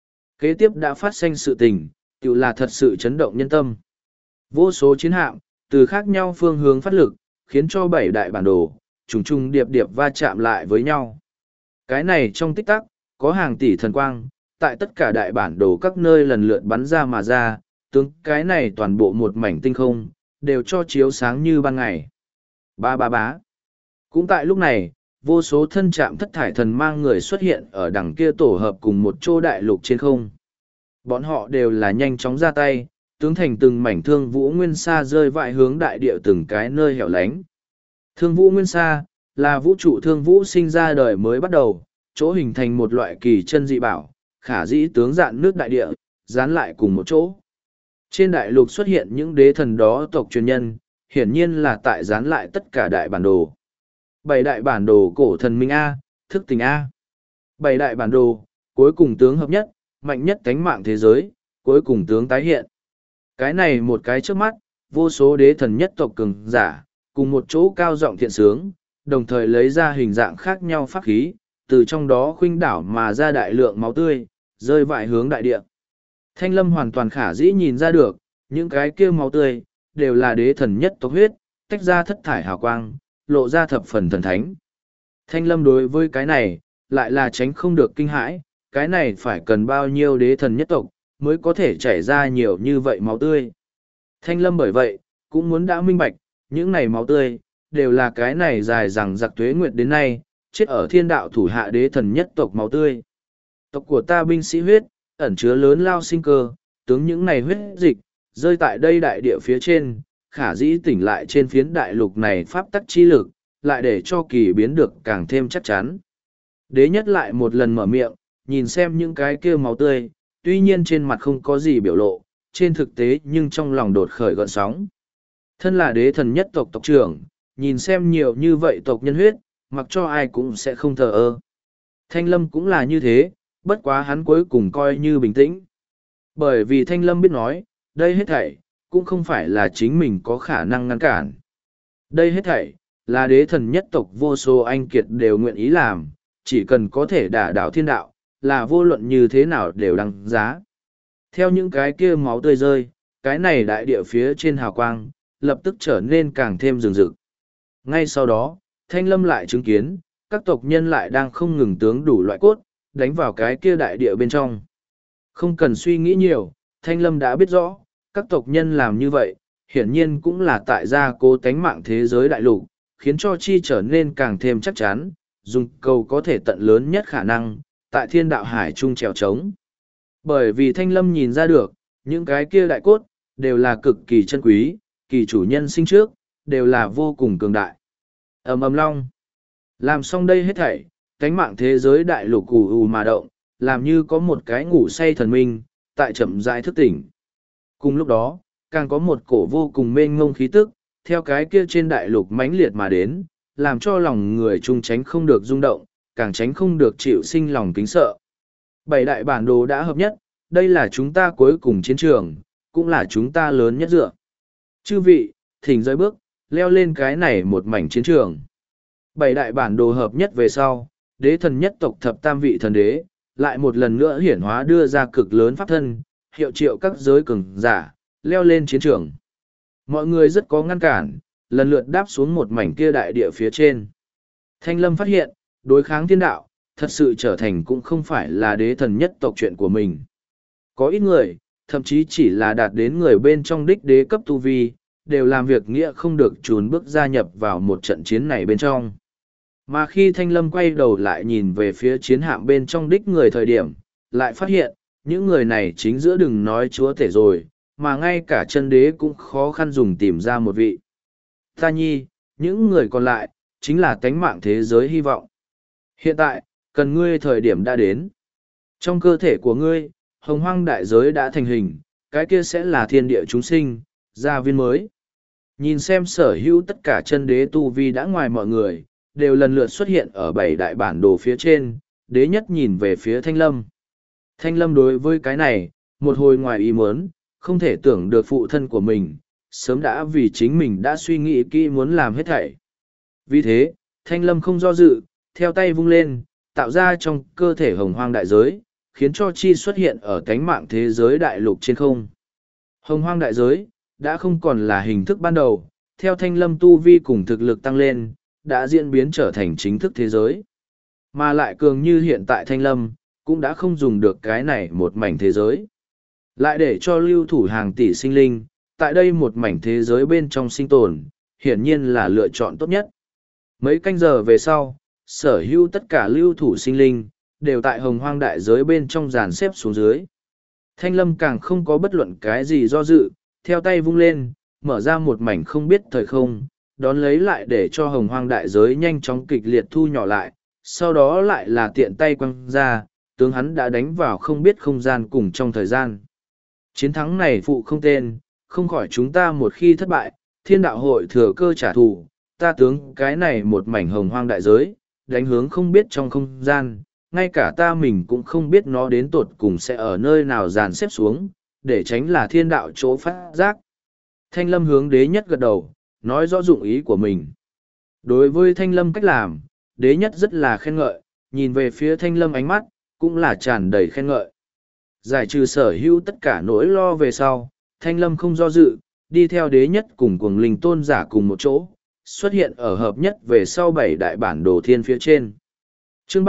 Kế tiếp đã phát sinh sự tình, tự là thật sự chấn động nhân tâm. Vô số chiến hạm, từ khác nhau phương hướng phát lực, khiến cho 7 đại bản đồ, trùng trùng điệp điệp va chạm lại với nhau. Cái này trong tích tắc, có hàng tỷ thần quang, tại tất cả đại bản đồ các nơi lần lượt bắn ra mà ra, tướng cái này toàn bộ một mảnh tinh không, đều cho chiếu sáng như ban ngày. Ba ba bá. Cũng tại lúc này, vô số thân trạm thất thải thần mang người xuất hiện ở đằng kia tổ hợp cùng một chỗ đại lục trên không. Bọn họ đều là nhanh chóng ra tay, tướng thành từng mảnh thương vũ nguyên sa rơi vãi hướng đại địa từng cái nơi hẻo lánh. Thương vũ nguyên sa, là vũ trụ thương vũ sinh ra đời mới bắt đầu, chỗ hình thành một loại kỳ chân dị bảo, khả dĩ tướng dạn nước đại địa, dán lại cùng một chỗ. Trên đại lục xuất hiện những đế thần đó tộc truyền nhân, hiển nhiên là tại dán lại tất cả đại bản đồ. 7 đại bản đồ cổ thần minh A, thức tình A. 7 đại bản đồ, cuối cùng tướng hợp nhất, mạnh nhất cánh mạng thế giới, cuối cùng tướng tái hiện. Cái này một cái trước mắt, vô số đế thần nhất tộc cường giả, cùng một chỗ cao giọng thiện sướng, đồng thời lấy ra hình dạng khác nhau pháp khí, từ trong đó khuynh đảo mà ra đại lượng máu tươi, rơi vãi hướng đại địa. Thanh Lâm hoàn toàn khả dĩ nhìn ra được, những cái kia máu tươi, đều là đế thần nhất tộc huyết, tách ra thất thải hào quang, lộ ra thập phần thần thánh. Thanh Lâm đối với cái này, lại là tránh không được kinh hãi, cái này phải cần bao nhiêu đế thần nhất tộc, mới có thể chảy ra nhiều như vậy máu tươi. Thanh Lâm bởi vậy, cũng muốn đã minh bạch, những này máu tươi, đều là cái này dài rằng giặc tuế nguyệt đến nay, chết ở thiên đạo thủ hạ đế thần nhất tộc máu tươi. Tộc của ta binh sĩ huyết, ẩn chứa lớn lao sinh cơ, tướng những này huyết dịch, rơi tại đây đại địa phía trên, khả dĩ tỉnh lại trên phiến đại lục này pháp tắc chi lực, lại để cho kỳ biến được càng thêm chắc chắn. Đế nhất lại một lần mở miệng, nhìn xem những cái kia máu tươi, tuy nhiên trên mặt không có gì biểu lộ, trên thực tế nhưng trong lòng đột khởi gợn sóng. Thân là đế thần nhất tộc tộc trưởng, nhìn xem nhiều như vậy tộc nhân huyết, mặc cho ai cũng sẽ không thờ ơ. Thanh Lâm cũng là như thế, bất quá hắn cuối cùng coi như bình tĩnh. Bởi vì Thanh Lâm biết nói, đây hết thảy, cũng không phải là chính mình có khả năng ngăn cản. Đây hết thảy, là đế thần nhất tộc vô số anh kiệt đều nguyện ý làm, chỉ cần có thể đả đảo thiên đạo, là vô luận như thế nào đều đăng giá. Theo những cái kia máu tươi rơi, cái này đại địa phía trên hào quang, lập tức trở nên càng thêm rừng rực. Ngay sau đó, Thanh Lâm lại chứng kiến, các tộc nhân lại đang không ngừng tướng đủ loại cốt, đánh vào cái kia đại địa bên trong. Không cần suy nghĩ nhiều, Thanh Lâm đã biết rõ, các tộc nhân làm như vậy, hiển nhiên cũng là tại gia cố tánh mạng thế giới đại lục, khiến cho chi trở nên càng thêm chắc chắn, dùng cầu có thể tận lớn nhất khả năng, tại thiên đạo hải trung trèo trống. Bởi vì Thanh Lâm nhìn ra được, những cái kia đại cốt, đều là cực kỳ chân quý, kỳ chủ nhân sinh trước, đều là vô cùng cường đại. Ầm ầm long. Làm xong đây hết thảy, cánh mạng thế giới đại lục ù ù mà động, làm như có một cái ngủ say thần minh, tại chậm rãi thức tỉnh. Cùng lúc đó, càng có một cổ vô cùng mênh ngông khí tức, theo cái kia trên đại lục mãnh liệt mà đến, làm cho lòng người chung tránh không được rung động, càng tránh không được chịu sinh lòng kính sợ. 7 đại bản đồ đã hợp nhất, đây là chúng ta cuối cùng chiến trường, cũng là chúng ta lớn nhất dựa. Chư vị, thỉnh rơi bước, leo lên cái này một mảnh chiến trường. 7 đại bản đồ hợp nhất về sau, đế thần nhất tộc thập tam vị thần đế, lại một lần nữa hiển hóa đưa ra cực lớn pháp thân, hiệu triệu các giới cường giả, leo lên chiến trường. Mọi người rất có ngăn cản, lần lượt đáp xuống một mảnh kia đại địa phía trên. Thanh Lâm phát hiện, đối kháng thiên đạo, thật sự trở thành cũng không phải là đế thần nhất tộc chuyện của mình. Có ít người, thậm chí chỉ là đạt đến người bên trong đích đế cấp tu vi, đều làm việc nghĩa không được trốn bước gia nhập vào một trận chiến này bên trong. Mà khi Thanh Lâm quay đầu lại nhìn về phía chiến hạm bên trong đích người thời điểm, lại phát hiện, những người này chính giữa đừng nói chúa tể rồi, mà ngay cả chân đế cũng khó khăn dùng tìm ra một vị. Ta nhi, những người còn lại, chính là tánh mạng thế giới hy vọng. Hiện tại, cần ngươi thời điểm đã đến. Trong cơ thể của ngươi, hồng hoang đại giới đã thành hình, cái kia sẽ là thiên địa chúng sinh, gia viên mới. Nhìn xem sở hữu tất cả chân đế tu vi đã ngoài mọi người, đều lần lượt xuất hiện ở bảy đại bản đồ phía trên, đế nhất nhìn về phía Thanh Lâm. Thanh Lâm đối với cái này, một hồi ngoài ý muốn, không thể tưởng được phụ thân của mình, sớm đã vì chính mình đã suy nghĩ kỹ muốn làm hết thảy. Vì thế, Thanh Lâm không do dự, theo tay vung lên, tạo ra trong cơ thể hồng hoang đại giới, khiến cho chi xuất hiện ở cánh mạng thế giới đại lục trên không. Hồng hoang đại giới, đã không còn là hình thức ban đầu, theo Thanh Lâm tu vi cùng thực lực tăng lên, đã diễn biến trở thành chính thức thế giới. Mà lại cường như hiện tại Thanh Lâm, cũng đã không dùng được cái này một mảnh thế giới. Lại để cho lưu thủ hàng tỷ sinh linh, tại đây một mảnh thế giới bên trong sinh tồn, hiển nhiên là lựa chọn tốt nhất. Mấy canh giờ về sau, sở hữu tất cả lưu thủ sinh linh, đều tại hồng hoang đại giới bên trong dàn xếp xuống dưới. Thanh Lâm càng không có bất luận cái gì do dự, theo tay vung lên, mở ra một mảnh không biết thời không, đón lấy lại để cho hồng hoang đại giới nhanh chóng kịch liệt thu nhỏ lại, sau đó lại là tiện tay quăng ra, tướng hắn đã đánh vào không biết không gian cùng trong thời gian. Chiến thắng này phụ không tên, không khỏi chúng ta một khi thất bại, thiên đạo hội thừa cơ trả thù, ta tướng cái này một mảnh hồng hoang đại giới, đánh hướng không biết trong không gian, ngay cả ta mình cũng không biết nó đến tột cùng sẽ ở nơi nào dàn xếp xuống, để tránh là thiên đạo chỗ phát giác. Thanh Lâm hướng đế nhất gật đầu, nói rõ dụng ý của mình. Đối với Thanh Lâm cách làm, đế nhất rất là khen ngợi, nhìn về phía Thanh Lâm ánh mắt, cũng là tràn đầy khen ngợi. Giải trừ sở hữu tất cả nỗi lo về sau, Thanh Lâm không do dự, đi theo đế nhất cùng cuồng linh tôn giả cùng một chỗ, xuất hiện ở hợp nhất về sau bảy đại bản đồ thiên phía trên. Chương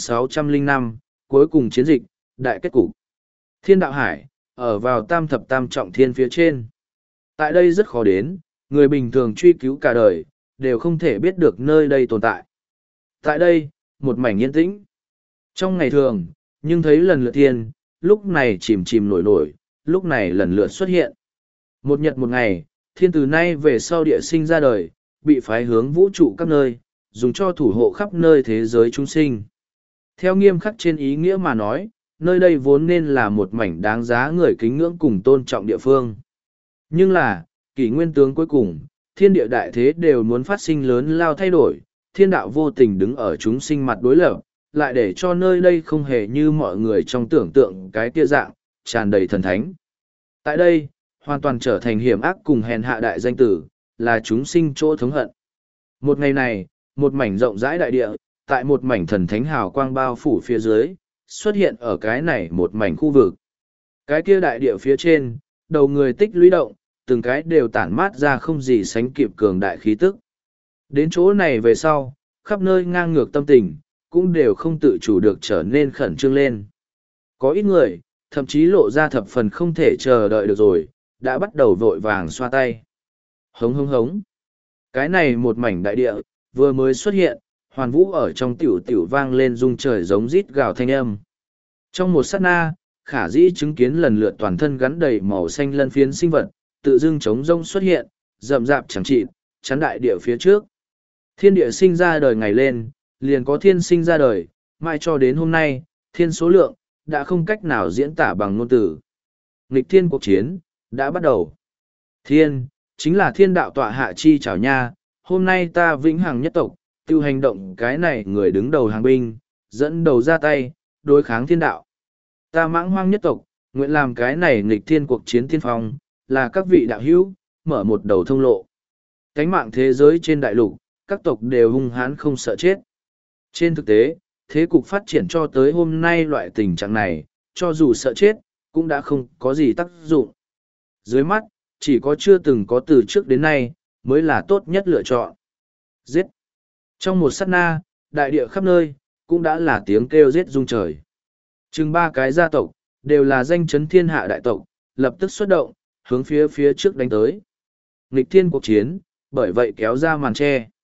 3605, cuối cùng chiến dịch, đại kết cục. Thiên đạo hải, ở vào tam thập tam trọng thiên phía trên. Tại đây rất khó đến, người bình thường truy cứu cả đời, đều không thể biết được nơi đây tồn tại. Tại đây, một mảnh yên tĩnh. Trong ngày thường, nhưng thấy lần lượt thiên, lúc này chìm chìm nổi nổi, lúc này lần lượt xuất hiện. Một nhật một ngày, thiên từ nay về sau địa sinh ra đời, bị phái hướng vũ trụ các nơi, dùng cho thủ hộ khắp nơi thế giới chúng sinh. Theo nghiêm khắc trên ý nghĩa mà nói, nơi đây vốn nên là một mảnh đáng giá người kính ngưỡng cùng tôn trọng địa phương. Nhưng là, kỷ nguyên tướng cuối cùng, thiên địa đại thế đều muốn phát sinh lớn lao thay đổi, thiên đạo vô tình đứng ở chúng sinh mặt đối lập, lại để cho nơi đây không hề như mọi người trong tưởng tượng cái kia dạng, tràn đầy thần thánh. Tại đây, hoàn toàn trở thành hiểm ác cùng hèn hạ đại danh tử, là chúng sinh chỗ thống hận. Một ngày này, một mảnh rộng rãi đại địa, tại một mảnh thần thánh hào quang bao phủ phía dưới, xuất hiện ở cái này một mảnh khu vực. Cái kia đại địa phía trên, đầu người tích lũy động, từng cái đều tản mát ra không gì sánh kịp cường đại khí tức. Đến chỗ này về sau, khắp nơi ngang ngược tâm tình, cũng đều không tự chủ được trở nên khẩn trương lên. Có ít người, thậm chí lộ ra thập phần không thể chờ đợi được rồi, đã bắt đầu vội vàng xoa tay. Hống hống hống. Cái này một mảnh đại địa, vừa mới xuất hiện, hoàn vũ ở trong tiểu tiểu vang lên rung trời giống rít gào thanh âm. Trong một sát na, khả dĩ chứng kiến lần lượt toàn thân gắn đầy màu xanh lân phiến sinh vật, tự dưng trống rông xuất hiện, rậm rạp chẳng chịt, chắn đại địa phía trước. Thiên địa sinh ra đời ngày lên, liền có thiên sinh ra đời, mãi cho đến hôm nay, thiên số lượng, đã không cách nào diễn tả bằng ngôn từ. Nghịch thiên cuộc chiến, đã bắt đầu. Thiên, chính là thiên đạo tọa hạ chi chảo nha, hôm nay ta vĩnh hằng nhất tộc, tiêu hành động cái này người đứng đầu hàng binh, dẫn đầu ra tay, đối kháng thiên đạo. Ta mãng hoang nhất tộc, nguyện làm cái này nghịch thiên cuộc chiến tiên phong, là các vị đạo hữu, mở một đầu thông lộ. Cánh mạng thế giới trên đại lục, các tộc đều hung hãn không sợ chết. Trên thực tế, thế cục phát triển cho tới hôm nay loại tình trạng này, cho dù sợ chết, cũng đã không có gì tác dụng. Dưới mắt, chỉ có chưa từng có từ trước đến nay, mới là tốt nhất lựa chọn. Giết! Trong một sát na, đại địa khắp nơi, cũng đã là tiếng kêu giết rung trời. Chừng ba cái gia tộc, đều là danh chấn thiên hạ đại tộc, lập tức xuất động, hướng phía trước đánh tới. Nghịch thiên cuộc chiến, bởi vậy kéo ra màn che.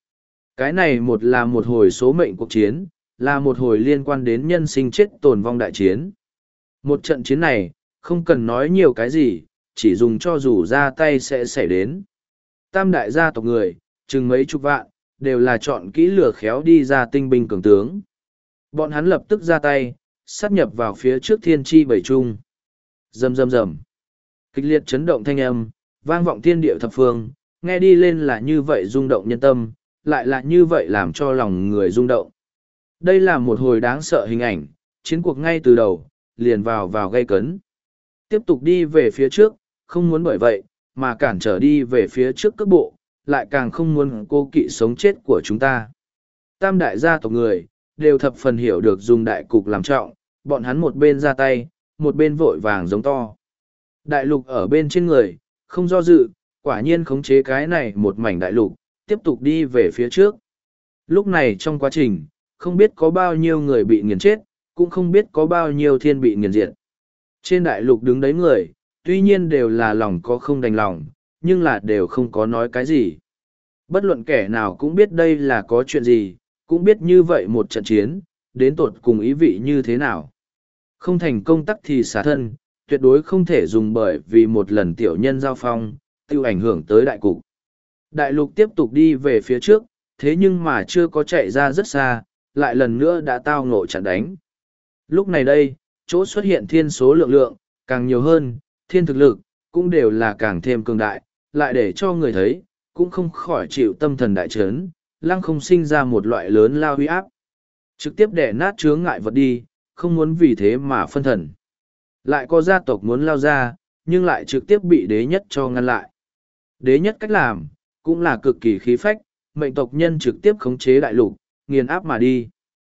Cái này một là một hồi số mệnh cuộc chiến, là một hồi liên quan đến nhân sinh chết tồn vong đại chiến. Một trận chiến này, không cần nói nhiều cái gì, chỉ dùng cho dù ra tay sẽ xảy đến. Tam đại gia tộc người, chừng mấy chục vạn, đều là chọn kỹ lửa khéo đi ra tinh binh cường tướng. Bọn hắn lập tức ra tay, sát nhập vào phía trước thiên tri bảy trung. Rầm rầm rầm. Kịch liệt chấn động thanh âm, vang vọng thiên địa thập phương, nghe đi lên là như vậy rung động nhân tâm, lại là như vậy làm cho lòng người rung động. Đây là một hồi đáng sợ hình ảnh, chiến cuộc ngay từ đầu, liền vào gây cấn. Tiếp tục đi về phía trước, không muốn bởi vậy, mà cản trở đi về phía trước cước bộ, lại càng không muốn cô kỵ sống chết của chúng ta. Tam đại gia tộc người, đều thập phần hiểu được dùng đại cục làm trọng, bọn hắn một bên ra tay, một bên vội vàng giống to. Đại lục ở bên trên người, không do dự, quả nhiên khống chế cái này một mảnh đại lục, tiếp tục đi về phía trước. Lúc này trong quá trình, không biết có bao nhiêu người bị nghiền chết, cũng không biết có bao nhiêu thiên bị nghiền diệt. Trên đại lục đứng đấy người, tuy nhiên đều là lòng có không đành lòng, nhưng là đều không có nói cái gì. Bất luận kẻ nào cũng biết đây là có chuyện gì, cũng biết như vậy một trận chiến, đến tột cùng ý vị như thế nào. Không thành công tắc thì xả thân, tuyệt đối không thể dùng bởi vì một lần tiểu nhân giao phong, tiêu ảnh hưởng tới đại cục. Đại lục tiếp tục đi về phía trước, thế nhưng mà chưa có chạy ra rất xa, lại lần nữa đã tao ngộ chặn đánh. Lúc này đây, chỗ xuất hiện thiên số lượng càng nhiều hơn, thiên thực lực, cũng đều là càng thêm cường đại, lại để cho người thấy, cũng không khỏi chịu tâm thần đại chấn, lăng không sinh ra một loại lớn lao huy áp. Trực tiếp đẻ nát chướng ngại vật đi, không muốn vì thế mà phân thần. Lại có gia tộc muốn lao ra, nhưng lại trực tiếp bị đế nhất cho ngăn lại. Đế nhất cách làm, cũng là cực kỳ khí phách, mệnh tộc nhân trực tiếp khống chế đại lục, nghiền áp mà đi.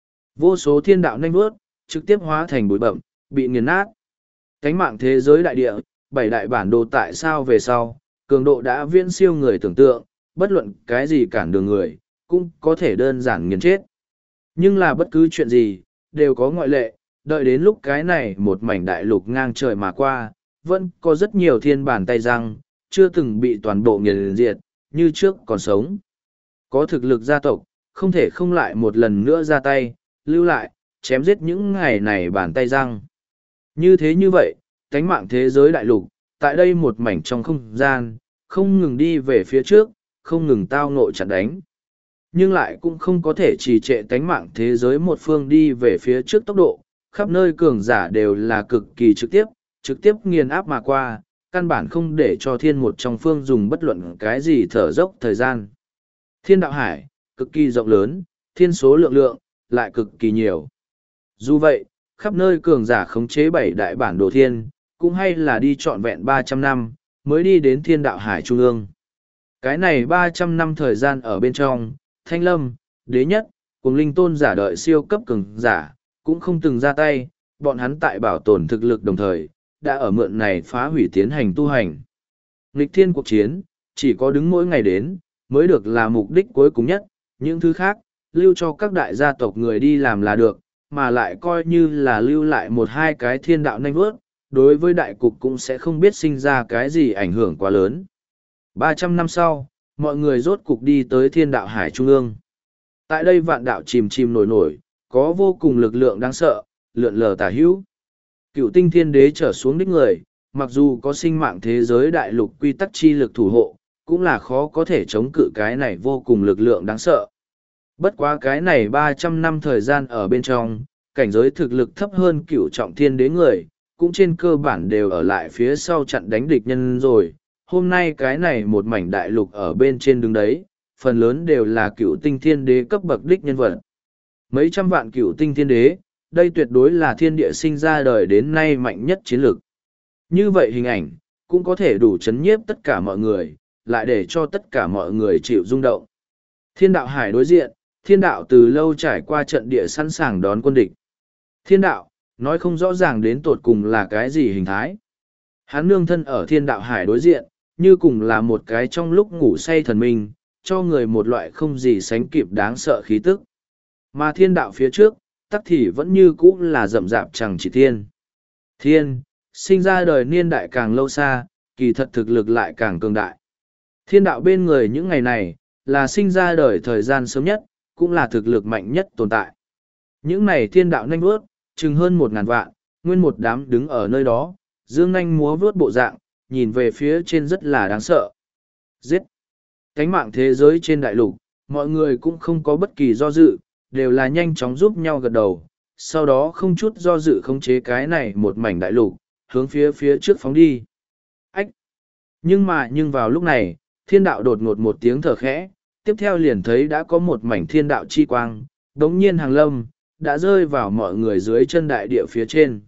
Vô số thiên đạo nhanh bước, trực tiếp hóa thành bụi bậm, bị nghiền nát. Cánh mạng thế giới đại địa, 7 đại bản đồ tại sao về sau, cường độ đã viễn siêu người tưởng tượng, bất luận cái gì cản đường người, cũng có thể đơn giản nghiền chết. Nhưng là bất cứ chuyện gì, đều có ngoại lệ, đợi đến lúc cái này một mảnh đại lục ngang trời mà qua, vẫn có rất nhiều thiên bản tay răng, chưa từng bị toàn bộ nghiền diệt, như trước còn sống. Có thực lực gia tộc, không thể không lại một lần nữa ra tay, lưu lại, chém giết những ngày này bàn tay răng. Như thế như vậy, cánh mạng thế giới đại lục, tại đây một mảnh trong không gian, không ngừng đi về phía trước, không ngừng tao ngộ chặn đánh. Nhưng lại cũng không có thể trì trệ cánh mạng thế giới một phương đi về phía trước tốc độ, khắp nơi cường giả đều là cực kỳ trực tiếp nghiền áp mà qua, căn bản không để cho thiên một trong phương dùng bất luận cái gì thở dốc thời gian. Thiên đạo hải, cực kỳ rộng lớn, thiên số lượng, lại cực kỳ nhiều. Dù vậy, khắp nơi cường giả khống chế 7 đại bản đồ thiên, cũng hay là đi trọn vẹn 300 năm, mới đi đến thiên đạo hải trung ương. Cái này 300 năm thời gian ở bên trong, Thanh Lâm, Đế Nhất, cùng linh tôn giả đợi siêu cấp cường giả, cũng không từng ra tay, bọn hắn tại bảo tồn thực lực đồng thời, đã ở mượn này phá hủy tiến hành tu hành. Nghịch thiên cuộc chiến, chỉ có đứng mỗi ngày đến, mới được là mục đích cuối cùng nhất, những thứ khác, lưu cho các đại gia tộc người đi làm là được, mà lại coi như là lưu lại một hai cái thiên đạo nanh vớt, đối với đại cục cũng sẽ không biết sinh ra cái gì ảnh hưởng quá lớn. 300 năm sau, mọi người rốt cục đi tới thiên đạo hải trung ương. Tại đây vạn đạo chìm chìm nổi nổi, có vô cùng lực lượng đáng sợ, lượn lờ tả hữu. Cựu tinh thiên đế trở xuống đích người, mặc dù có sinh mạng thế giới đại lục quy tắc chi lực thủ hộ, cũng là khó có thể chống cự cái này vô cùng lực lượng đáng sợ. Bất quá cái này 300 năm thời gian ở bên trong, cảnh giới thực lực thấp hơn cựu trọng thiên đế người, cũng trên cơ bản đều ở lại phía sau chặn đánh địch nhân rồi. Hôm nay cái này một mảnh đại lục ở bên trên đứng đấy, phần lớn đều là cựu tinh thiên đế cấp bậc đích nhân vật. Mấy trăm vạn cựu tinh thiên đế, đây tuyệt đối là thiên địa sinh ra đời đến nay mạnh nhất chiến lược. Như vậy hình ảnh, cũng có thể đủ chấn nhiếp tất cả mọi người, lại để cho tất cả mọi người chịu rung động. Thiên đạo hải đối diện, thiên đạo từ lâu trải qua trận địa sẵn sàng đón quân địch. Thiên đạo, nói không rõ ràng đến tột cùng là cái gì hình thái. Hắn nương thân ở thiên đạo hải đối diện, như cùng là một cái trong lúc ngủ say thần minh, cho người một loại không gì sánh kịp đáng sợ khí tức. Mà thiên đạo phía trước, tắc thì vẫn như cũ là rậm rạp chẳng chỉ thiên. Thiên, sinh ra đời niên đại càng lâu xa, kỳ thật thực lực lại càng cường đại. Thiên đạo bên người những ngày này, là sinh ra đời thời gian sớm nhất, cũng là thực lực mạnh nhất tồn tại. Những này thiên đạo nanh vuốt, chừng hơn 1.000 vạn, nguyên một đám đứng ở nơi đó, dương nanh múa vuốt bộ dạng, nhìn về phía trên rất là đáng sợ. Giết! Cánh mạng thế giới trên đại lục, mọi người cũng không có bất kỳ do dự, đều là nhanh chóng giúp nhau gật đầu, sau đó không chút do dự khống chế cái này một mảnh đại lục, hướng phía trước phóng đi. Ách! Nhưng vào lúc này, thiên đạo đột ngột một tiếng thở khẽ, tiếp theo liền thấy đã có một mảnh thiên đạo chi quang, đống nhiên hàng lâm, đã rơi vào mọi người dưới chân đại địa phía trên.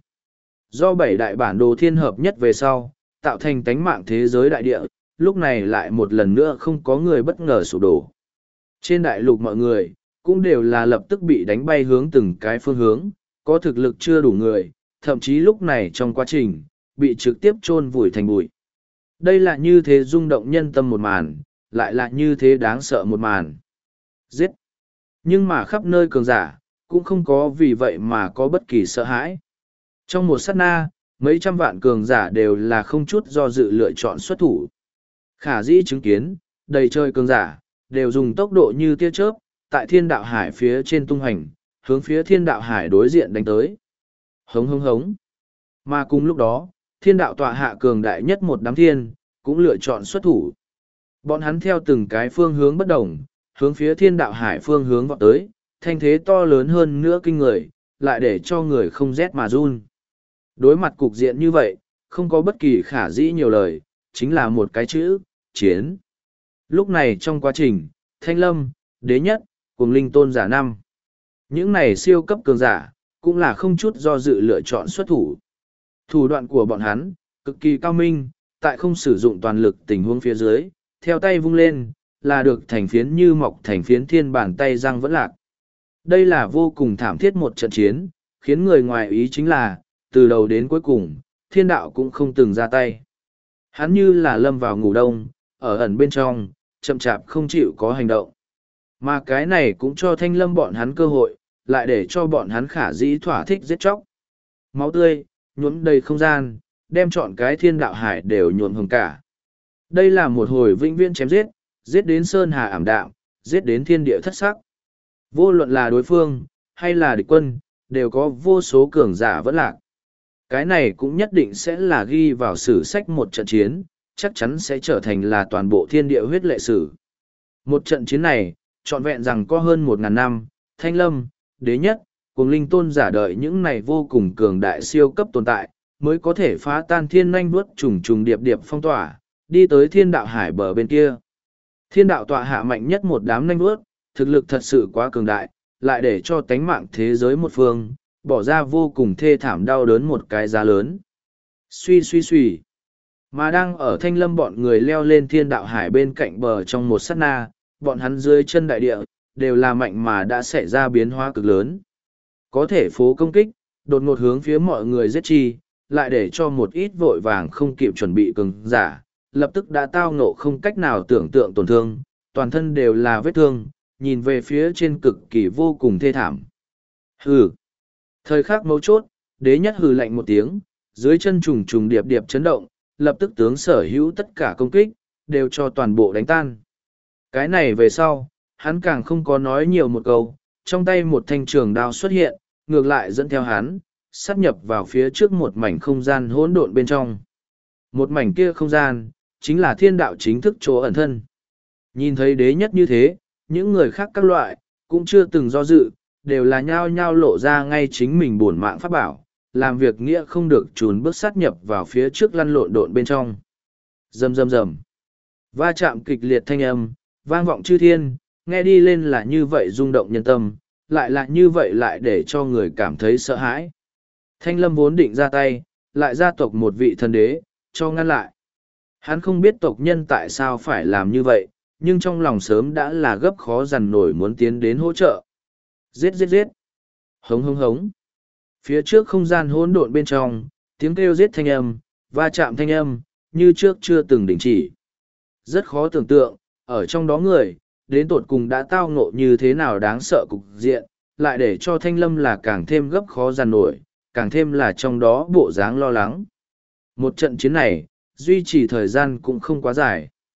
Do 7 đại bản đồ thiên hợp nhất về sau, tạo thành tánh mạng thế giới đại địa, lúc này lại một lần nữa không có người bất ngờ sụp đổ. Trên đại lục mọi người, cũng đều là lập tức bị đánh bay hướng từng cái phương hướng, có thực lực chưa đủ người, thậm chí lúc này trong quá trình, bị trực tiếp chôn vùi thành bụi. Đây là như thế rung động nhân tâm một màn, lại là như thế đáng sợ một màn. Giết! Nhưng mà khắp nơi cường giả, cũng không có vì vậy mà có bất kỳ sợ hãi. Trong một sát na, mấy trăm vạn cường giả đều là không chút do dự lựa chọn xuất thủ. Khả dĩ chứng kiến, đầy trời cường giả, đều dùng tốc độ như tia chớp, tại thiên đạo hải phía trên tung hành, hướng phía thiên đạo hải đối diện đánh tới. Hống hống hống. Mà cùng lúc đó, thiên đạo tọa hạ cường đại nhất một đám thiên, cũng lựa chọn xuất thủ. Bọn hắn theo từng cái phương hướng bất đồng, hướng phía thiên đạo hải phương hướng vọt tới, thanh thế to lớn hơn nữa kinh người, lại để cho người không rét mà run. Đối mặt cục diện như vậy, không có bất kỳ khả dĩ nhiều lời, chính là một cái chữ, chiến. Lúc này trong quá trình, Thanh Lâm, Đế Nhất, cùng Linh Tôn giả năm. Những này siêu cấp cường giả, cũng là không chút do dự lựa chọn xuất thủ. Thủ đoạn của bọn hắn, cực kỳ cao minh, tại không sử dụng toàn lực tình huống phía dưới, theo tay vung lên, là được thành phiến như mọc thành phiến thiên bàn tay răng vẫn lạc. Đây là vô cùng thảm thiết một trận chiến, khiến người ngoài ý chính là, từ đầu đến cuối cùng, thiên đạo cũng không từng ra tay. Hắn như là lâm vào ngủ đông, ở ẩn bên trong, chậm chạp không chịu có hành động. Mà cái này cũng cho Thanh Lâm bọn hắn cơ hội, lại để cho bọn hắn khả dĩ thỏa thích giết chóc. Máu tươi, nhuốm đầy không gian, đem trọn cái thiên đạo hải đều nhuộm hồng cả. Đây là một hồi vĩnh viễn chém giết, giết đến sơn hà ảm đạm, giết đến thiên địa thất sắc. Vô luận là đối phương, hay là địch quân, đều có vô số cường giả vẫn lạc. Cái này cũng nhất định sẽ là ghi vào sử sách một trận chiến, chắc chắn sẽ trở thành là toàn bộ thiên địa huyết lệ sử. Một trận chiến này, trọn vẹn rằng có hơn 1.000 năm, Thanh Lâm, Đế Nhất, cùng Linh Tôn giả đợi những này vô cùng cường đại siêu cấp tồn tại, mới có thể phá tan thiên nanh vuốt trùng trùng điệp điệp phong tỏa, đi tới thiên đạo hải bờ bên kia. Thiên đạo tọa hạ mạnh nhất một đám nanh vuốt, thực lực thật sự quá cường đại, lại để cho tánh mạng thế giới một phương, bỏ ra vô cùng thê thảm đau đớn một cái giá lớn. Suy suy suy. Mà đang ở Thanh Lâm bọn người leo lên thiên đạo hải bên cạnh bờ trong một sát na, bọn hắn dưới chân đại địa, đều là mạnh mà đã xảy ra biến hóa cực lớn. Có thể phố công kích, đột ngột hướng phía mọi người giết chi, lại để cho một ít vội vàng không kịp chuẩn bị cường giả, lập tức đã tao ngộ không cách nào tưởng tượng tổn thương, toàn thân đều là vết thương, nhìn về phía trên cực kỳ vô cùng thê thảm. Hừ. Thời khắc mấu chốt, Đế Nhất hừ lạnh một tiếng, dưới chân trùng trùng điệp điệp chấn động, lập tức tướng sở hữu tất cả công kích, đều cho toàn bộ đánh tan. Cái này về sau, hắn càng không có nói nhiều một câu, trong tay một thanh trường đao xuất hiện, ngược lại dẫn theo hắn, sát nhập vào phía trước một mảnh không gian hỗn độn bên trong. Một mảnh kia không gian, chính là thiên đạo chính thức chỗ ẩn thân. Nhìn thấy Đế Nhất như thế, những người khác các loại, cũng chưa từng do dự, đều là nhao nhao lộ ra ngay chính mình bổn mạng pháp bảo, làm việc nghĩa không được trùn bước sát nhập vào phía trước lăn lộn độn bên trong. Rầm rầm rầm. Va chạm kịch liệt thanh âm, vang vọng chư thiên, nghe đi lên là như vậy rung động nhân tâm, lại là như vậy lại để cho người cảm thấy sợ hãi. Thanh Lâm vốn định ra tay, lại gia tộc một vị thần đế, cho ngăn lại. Hắn không biết tộc nhân tại sao phải làm như vậy, nhưng trong lòng sớm đã là gấp khó dằn nổi muốn tiến đến hỗ trợ. Giết giết giết. Hống hống hống. Phía trước không gian hỗn độn bên trong, tiếng kêu giết thanh âm, va chạm thanh âm, như trước chưa từng đình chỉ. Rất khó tưởng tượng, ở trong đó người, đến tột cùng đã tao ngộ như thế nào đáng sợ cục diện, lại để cho Thanh Lâm là càng thêm gấp khó dằn nổi, càng thêm là trong đó bộ dáng lo lắng. Một trận chiến này, duy trì thời gian cũng không quá dài.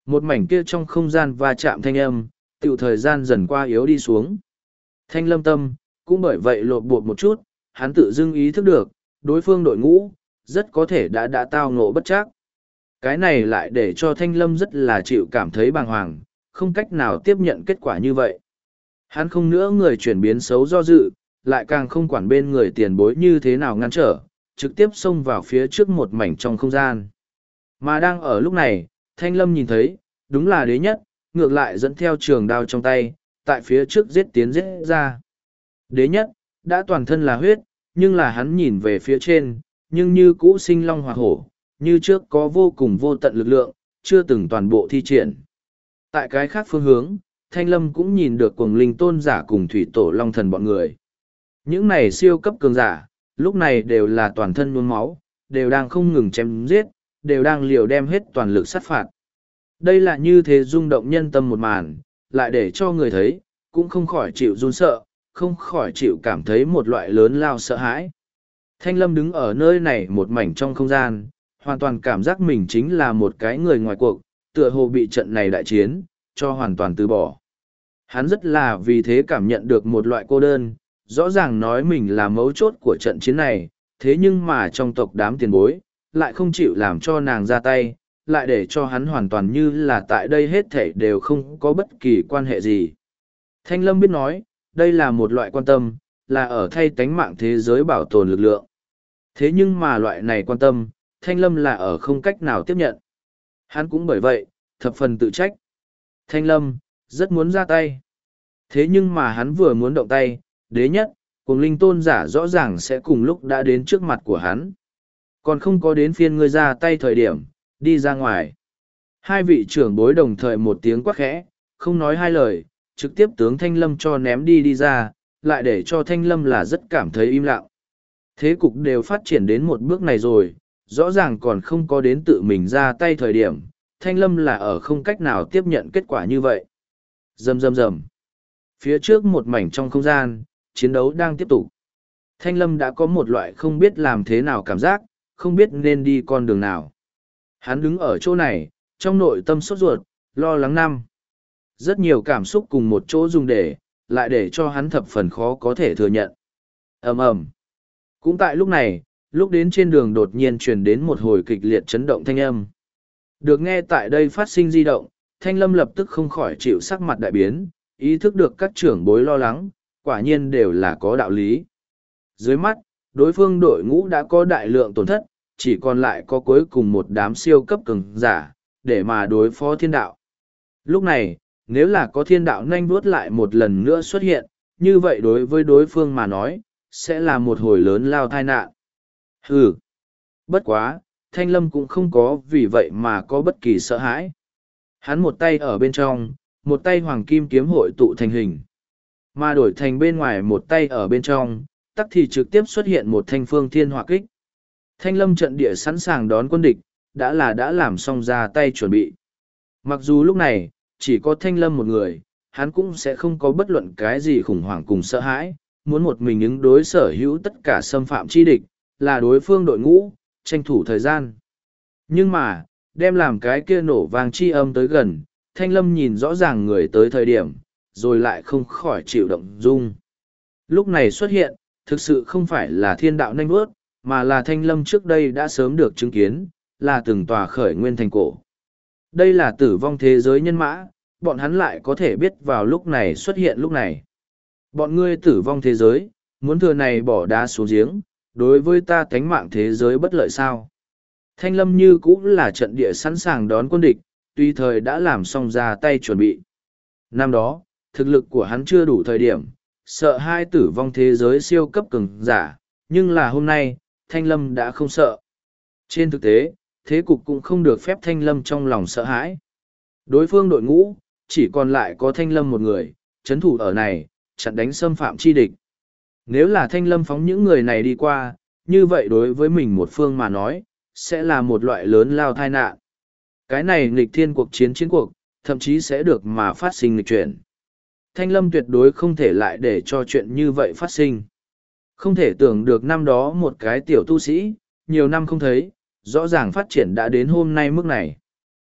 Một mảnh kia trong không gian va chạm thanh âm, tiểu thời gian dần qua yếu đi xuống. Thanh lâm tâm, cũng bởi vậy lộn bột một chút, hắn tự dưng ý thức được, đối phương đội ngũ, rất có thể đã tao ngộ bất trắc. Cái này lại để cho thanh lâm rất là chịu cảm thấy bàng hoàng, không cách nào tiếp nhận kết quả như vậy. Hắn không nữa người chuyển biến xấu do dự, lại càng không quản bên người tiền bối như thế nào ngăn trở, trực tiếp xông vào phía trước một mảnh trong không gian. Mà đang ở lúc này, thanh lâm nhìn thấy, đúng là đế nhất, ngược lại dẫn theo trường đao trong tay, tại phía trước giết tiến giết ra. Đế nhất, đã toàn thân là huyết, nhưng là hắn nhìn về phía trên, nhưng như cũ sinh long hoặc hổ, như trước có vô cùng vô tận lực lượng, chưa từng toàn bộ thi triển. Tại cái khác phương hướng, Thanh Lâm cũng nhìn được cuồng linh tôn giả cùng thủy tổ long thần bọn người. Những này siêu cấp cường giả, lúc này đều là toàn thân nhuốm máu, đều đang không ngừng chém giết, đều đang liều đem hết toàn lực sát phạt. Đây là như thế rung động nhân tâm một màn, lại để cho người thấy, cũng không khỏi chịu run sợ, không khỏi chịu cảm thấy một loại lớn lao sợ hãi. Thanh Lâm đứng ở nơi này một mảnh trong không gian, hoàn toàn cảm giác mình chính là một cái người ngoài cuộc, tựa hồ bị trận này đại chiến, cho hoàn toàn từ bỏ. Hắn rất là vì thế cảm nhận được một loại cô đơn, rõ ràng nói mình là mấu chốt của trận chiến này, thế nhưng mà trong tộc đám tiền bối, lại không chịu làm cho nàng ra tay, lại để cho hắn hoàn toàn như là tại đây hết thảy đều không có bất kỳ quan hệ gì. Thanh Lâm biết nói, đây là một loại quan tâm, là ở thay tánh mạng thế giới bảo tồn lực lượng. Thế nhưng mà loại này quan tâm, Thanh Lâm là ở không cách nào tiếp nhận. Hắn cũng bởi vậy, thập phần tự trách. Thanh Lâm, rất muốn ra tay. Thế nhưng mà hắn vừa muốn động tay, đế nhất, cùng linh tôn giả rõ ràng sẽ cùng lúc đã đến trước mặt của hắn. Còn không có đến phiên ngươi ra tay thời điểm, đi ra ngoài. Hai vị trưởng bối đồng thời một tiếng quát khẽ, không nói hai lời, trực tiếp tướng Thanh Lâm cho ném đi ra, lại để cho Thanh Lâm là rất cảm thấy im lặng. Thế cục đều phát triển đến một bước này rồi, rõ ràng còn không có đến tự mình ra tay thời điểm, Thanh Lâm là ở không cách nào tiếp nhận kết quả như vậy. Rầm rầm rầm. Phía trước một mảnh trong không gian, chiến đấu đang tiếp tục. Thanh Lâm đã có một loại không biết làm thế nào cảm giác, không biết nên đi con đường nào. Hắn đứng ở chỗ này, trong nội tâm sốt ruột, lo lắng năm. Rất nhiều cảm xúc cùng một chỗ dùng lại để cho hắn thập phần khó có thể thừa nhận. Ầm ầm. Cũng tại lúc này, lúc đến trên đường đột nhiên truyền đến một hồi kịch liệt chấn động thanh âm. Được nghe tại đây phát sinh di động, Thanh Lâm lập tức không khỏi chịu sắc mặt đại biến, ý thức được các trưởng bối lo lắng, quả nhiên đều là có đạo lý. Dưới mắt, đối phương đội ngũ đã có đại lượng tổn thất, chỉ còn lại có cuối cùng một đám siêu cấp cường giả, để mà đối phó thiên đạo. Lúc này, nếu là có thiên đạo nhanh vuốt lại một lần nữa xuất hiện, như vậy đối với đối phương mà nói, sẽ là một hồi lớn lao tai nạn. Hừ. Bất quá, Thanh Lâm cũng không có vì vậy mà có bất kỳ sợ hãi. Hắn một tay ở bên trong, một tay hoàng kim kiếm hội tụ thành hình. Mà đổi thành bên ngoài một tay ở bên trong, tắc thì trực tiếp xuất hiện một thanh phương thiên hỏa kích. Thanh Lâm trận địa sẵn sàng đón quân địch, đã làm xong ra tay chuẩn bị. Mặc dù lúc này, chỉ có Thanh Lâm một người, hắn cũng sẽ không có bất luận cái gì khủng hoảng cùng sợ hãi, muốn một mình ứng đối sở hữu tất cả xâm phạm chi địch, là đối phương đội ngũ, tranh thủ thời gian. Nhưng mà, đem làm cái kia nổ vang chi âm tới gần, Thanh Lâm nhìn rõ ràng người tới thời điểm, rồi lại không khỏi chịu động dung. Lúc này xuất hiện, thực sự không phải là thiên đạo nhanh bước, mà là Thanh Lâm trước đây đã sớm được chứng kiến, là từng tòa khởi nguyên thành cổ. Đây là tử vong thế giới nhân mã, bọn hắn lại có thể biết vào lúc này xuất hiện lúc này. Bọn ngươi tử vong thế giới, muốn thừa này bỏ đá xuống giếng, đối với ta tánh mạng thế giới bất lợi sao. Thanh Lâm như cũng là trận địa sẵn sàng đón quân địch, tùy thời đã làm xong ra tay chuẩn bị. Năm đó, thực lực của hắn chưa đủ thời điểm, sợ hai tử vong thế giới siêu cấp cường giả, nhưng là hôm nay, Thanh Lâm đã không sợ. Trên thực tế, thế cục cũng không được phép Thanh Lâm trong lòng sợ hãi. Đối phương đội ngũ, chỉ còn lại có Thanh Lâm một người, chấn thủ ở này, chặn đánh xâm phạm chi địch. Nếu là Thanh Lâm phóng những người này đi qua, như vậy đối với mình một phương mà nói, sẽ là một loại lớn lao tai nạn. Cái này nghịch thiên cuộc chiến cuộc, thậm chí sẽ được mà phát sinh nghịch chuyển. Thanh Lâm tuyệt đối không thể lại để cho chuyện như vậy phát sinh. Không thể tưởng được năm đó một cái tiểu tu sĩ, nhiều năm không thấy, rõ ràng phát triển đã đến hôm nay mức này.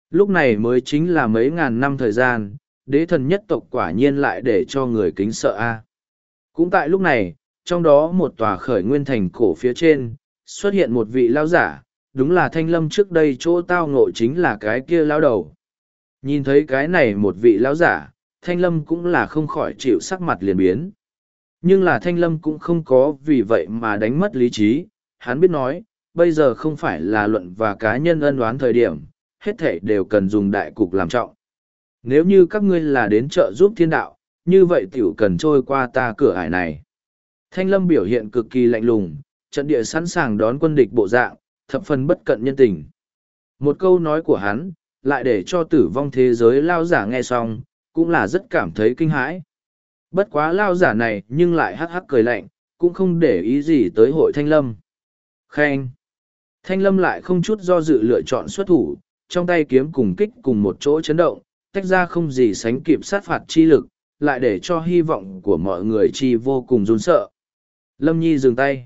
Lúc này mới chính là mấy ngàn năm thời gian, đế thần nhất tộc quả nhiên lại để cho người kính sợ a. Cũng tại lúc này, trong đó một tòa khởi nguyên thành cổ phía trên, xuất hiện một vị lão giả, đúng là Thanh Lâm trước đây chỗ tao ngộ chính là cái kia lão đầu. Nhìn thấy cái này một vị lão giả, Thanh Lâm cũng là không khỏi chịu sắc mặt liền biến. Nhưng là Thanh Lâm cũng không có vì vậy mà đánh mất lý trí, hắn biết nói, bây giờ không phải là luận và cá nhân ân oán thời điểm, hết thể đều cần dùng đại cục làm trọng. Nếu như các ngươi là đến trợ giúp thiên đạo, như vậy tiểu cần trôi qua ta cửa ải này. Thanh Lâm biểu hiện cực kỳ lạnh lùng, trận địa sẵn sàng đón quân địch bộ dạng, thập phần bất cận nhân tình. Một câu nói của hắn, lại để cho tử vong thế giới lao giả nghe xong, cũng là rất cảm thấy kinh hãi. Bất quá lao giả này nhưng lại hắc hắc cười lạnh, cũng không để ý gì tới hội Thanh Lâm. Khen! Thanh Lâm lại không chút do dự lựa chọn xuất thủ, trong tay kiếm cùng kích cùng một chỗ chấn động, tách ra không gì sánh kịp sát phạt chi lực, lại để cho hy vọng của mọi người chi vô cùng run sợ. Lâm Nhi dừng tay.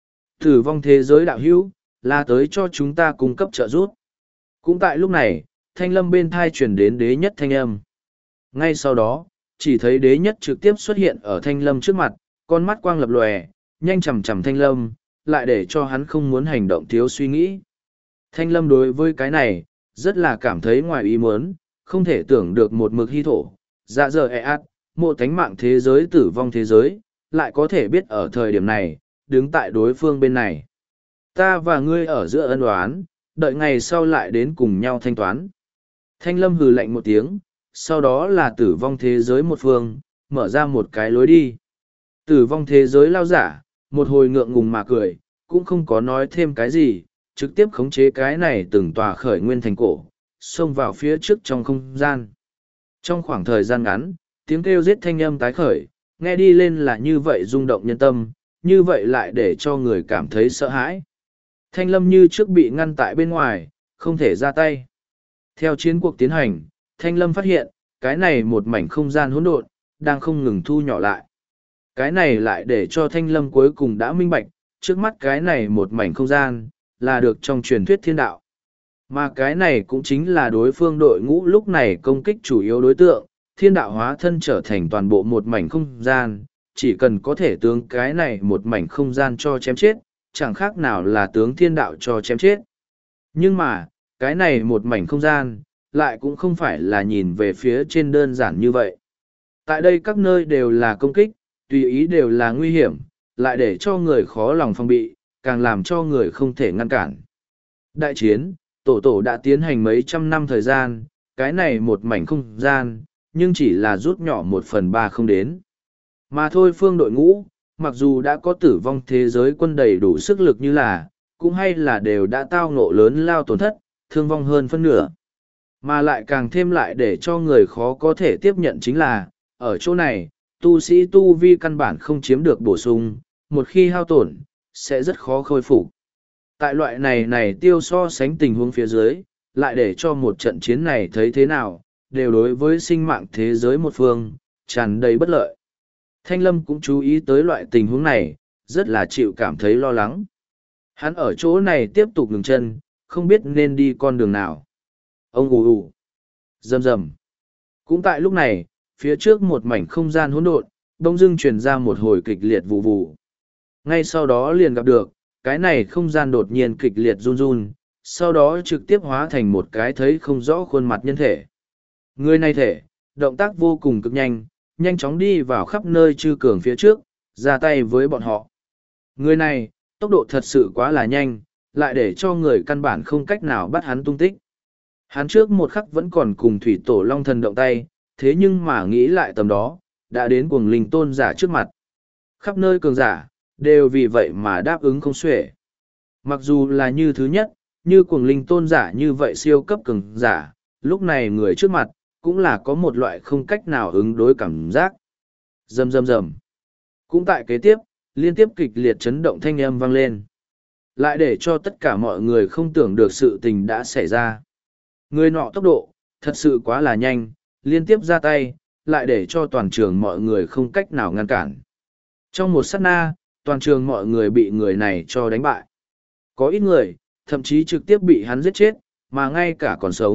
Tử vong thế giới đạo hữu, là tới cho chúng ta cung cấp trợ giúp. Cũng tại lúc này, Thanh Lâm bên thai chuyển đến đế nhất thanh âm. Ngay sau đó, chỉ thấy đế nhất trực tiếp xuất hiện ở Thanh Lâm trước mặt, con mắt quang lập lòe, nhanh chằm chằm Thanh Lâm, lại để cho hắn không muốn hành động thiếu suy nghĩ. Thanh Lâm đối với cái này, rất là cảm thấy ngoài ý muốn, không thể tưởng được một mực hy thổ, dạ dờ mộ thánh mạng thế giới tử vong thế giới, lại có thể biết ở thời điểm này, đứng tại đối phương bên này. Ta và ngươi ở giữa ân oán, đợi ngày sau lại đến cùng nhau thanh toán. Thanh Lâm hừ lạnh một tiếng, sau đó là tử vong thế giới một phương, mở ra một cái lối đi. Tử vong thế giới lao giả, một hồi ngượng ngùng mà cười, cũng không có nói thêm cái gì, trực tiếp khống chế cái này từng tòa khởi nguyên thành cổ, xông vào phía trước trong không gian. Trong khoảng thời gian ngắn, tiếng kêu giết thanh âm tái khởi, nghe đi lên là như vậy rung động nhân tâm, như vậy lại để cho người cảm thấy sợ hãi. Thanh Lâm như trước bị ngăn tại bên ngoài, không thể ra tay. Theo chiến cuộc tiến hành, Thanh Lâm phát hiện, cái này một mảnh không gian hỗn độn, đang không ngừng thu nhỏ lại. Cái này lại để cho Thanh Lâm cuối cùng đã minh bạch, trước mắt cái này một mảnh không gian, là được trong truyền thuyết thiên đạo. Mà cái này cũng chính là đối phương đội ngũ lúc này công kích chủ yếu đối tượng, thiên đạo hóa thân trở thành toàn bộ một mảnh không gian, chỉ cần có thể tướng cái này một mảnh không gian cho chém chết, chẳng khác nào là tướng thiên đạo cho chém chết. Nhưng mà, cái này một mảnh không gian, lại cũng không phải là nhìn về phía trên đơn giản như vậy. Tại đây các nơi đều là công kích, tùy ý đều là nguy hiểm, lại để cho người khó lòng phòng bị, càng làm cho người không thể ngăn cản. Đại chiến, tổ đã tiến hành mấy trăm năm thời gian, cái này một mảnh không gian, nhưng chỉ là rút nhỏ 1/3 không đến. Mà thôi phương đội ngũ, mặc dù đã có tử vong thế giới quân đầy đủ sức lực như là, cũng hay là đều đã tao ngộ lớn lao tổn thất, thương vong hơn phân nửa. Mà lại càng thêm lại để cho người khó có thể tiếp nhận chính là, ở chỗ này, tu sĩ tu vi căn bản không chiếm được bổ sung, một khi hao tổn, sẽ rất khó khôi phục. Tại loại này tiêu so sánh tình huống phía dưới, lại để cho một trận chiến này thấy thế nào, đều đối với sinh mạng thế giới một phương, tràn đầy bất lợi. Thanh Lâm cũng chú ý tới loại tình huống này, rất là chịu cảm thấy lo lắng. Hắn ở chỗ này tiếp tục ngừng chân, không biết nên đi con đường nào. Ông ù ù, rầm rầm. Cũng tại lúc này, phía trước một mảnh không gian hỗn độn, bỗng dưng truyền ra một hồi kịch liệt vụ vụ. Ngay sau đó liền gặp được, cái này không gian đột nhiên kịch liệt run run, sau đó trực tiếp hóa thành một cái thấy không rõ khuôn mặt nhân thể. Người này thể, động tác vô cùng cực nhanh, nhanh chóng đi vào khắp nơi chư cường phía trước, ra tay với bọn họ. Người này, tốc độ thật sự quá là nhanh, lại để cho người căn bản không cách nào bắt hắn tung tích. Hắn trước một khắc vẫn còn cùng thủy tổ long thần động tay, thế nhưng mà nghĩ lại tầm đó, đã đến cuồng linh tôn giả trước mặt. Khắp nơi cường giả, đều vì vậy mà đáp ứng không xuể. Mặc dù là như thứ nhất, như cuồng linh tôn giả như vậy siêu cấp cường giả, lúc này người trước mặt, cũng là có một loại không cách nào ứng đối cảm giác. Rầm rầm rầm. Cũng tại kế tiếp, liên tiếp kịch liệt chấn động thanh âm vang lên. Lại để cho tất cả mọi người không tưởng được sự tình đã xảy ra. Người nọ tốc độ, thật sự quá là nhanh, liên tiếp ra tay, lại để cho toàn trường mọi người không cách nào ngăn cản. Trong một sát na, toàn trường mọi người bị người này cho đánh bại. Có ít người, thậm chí trực tiếp bị hắn giết chết, mà ngay cả còn sống,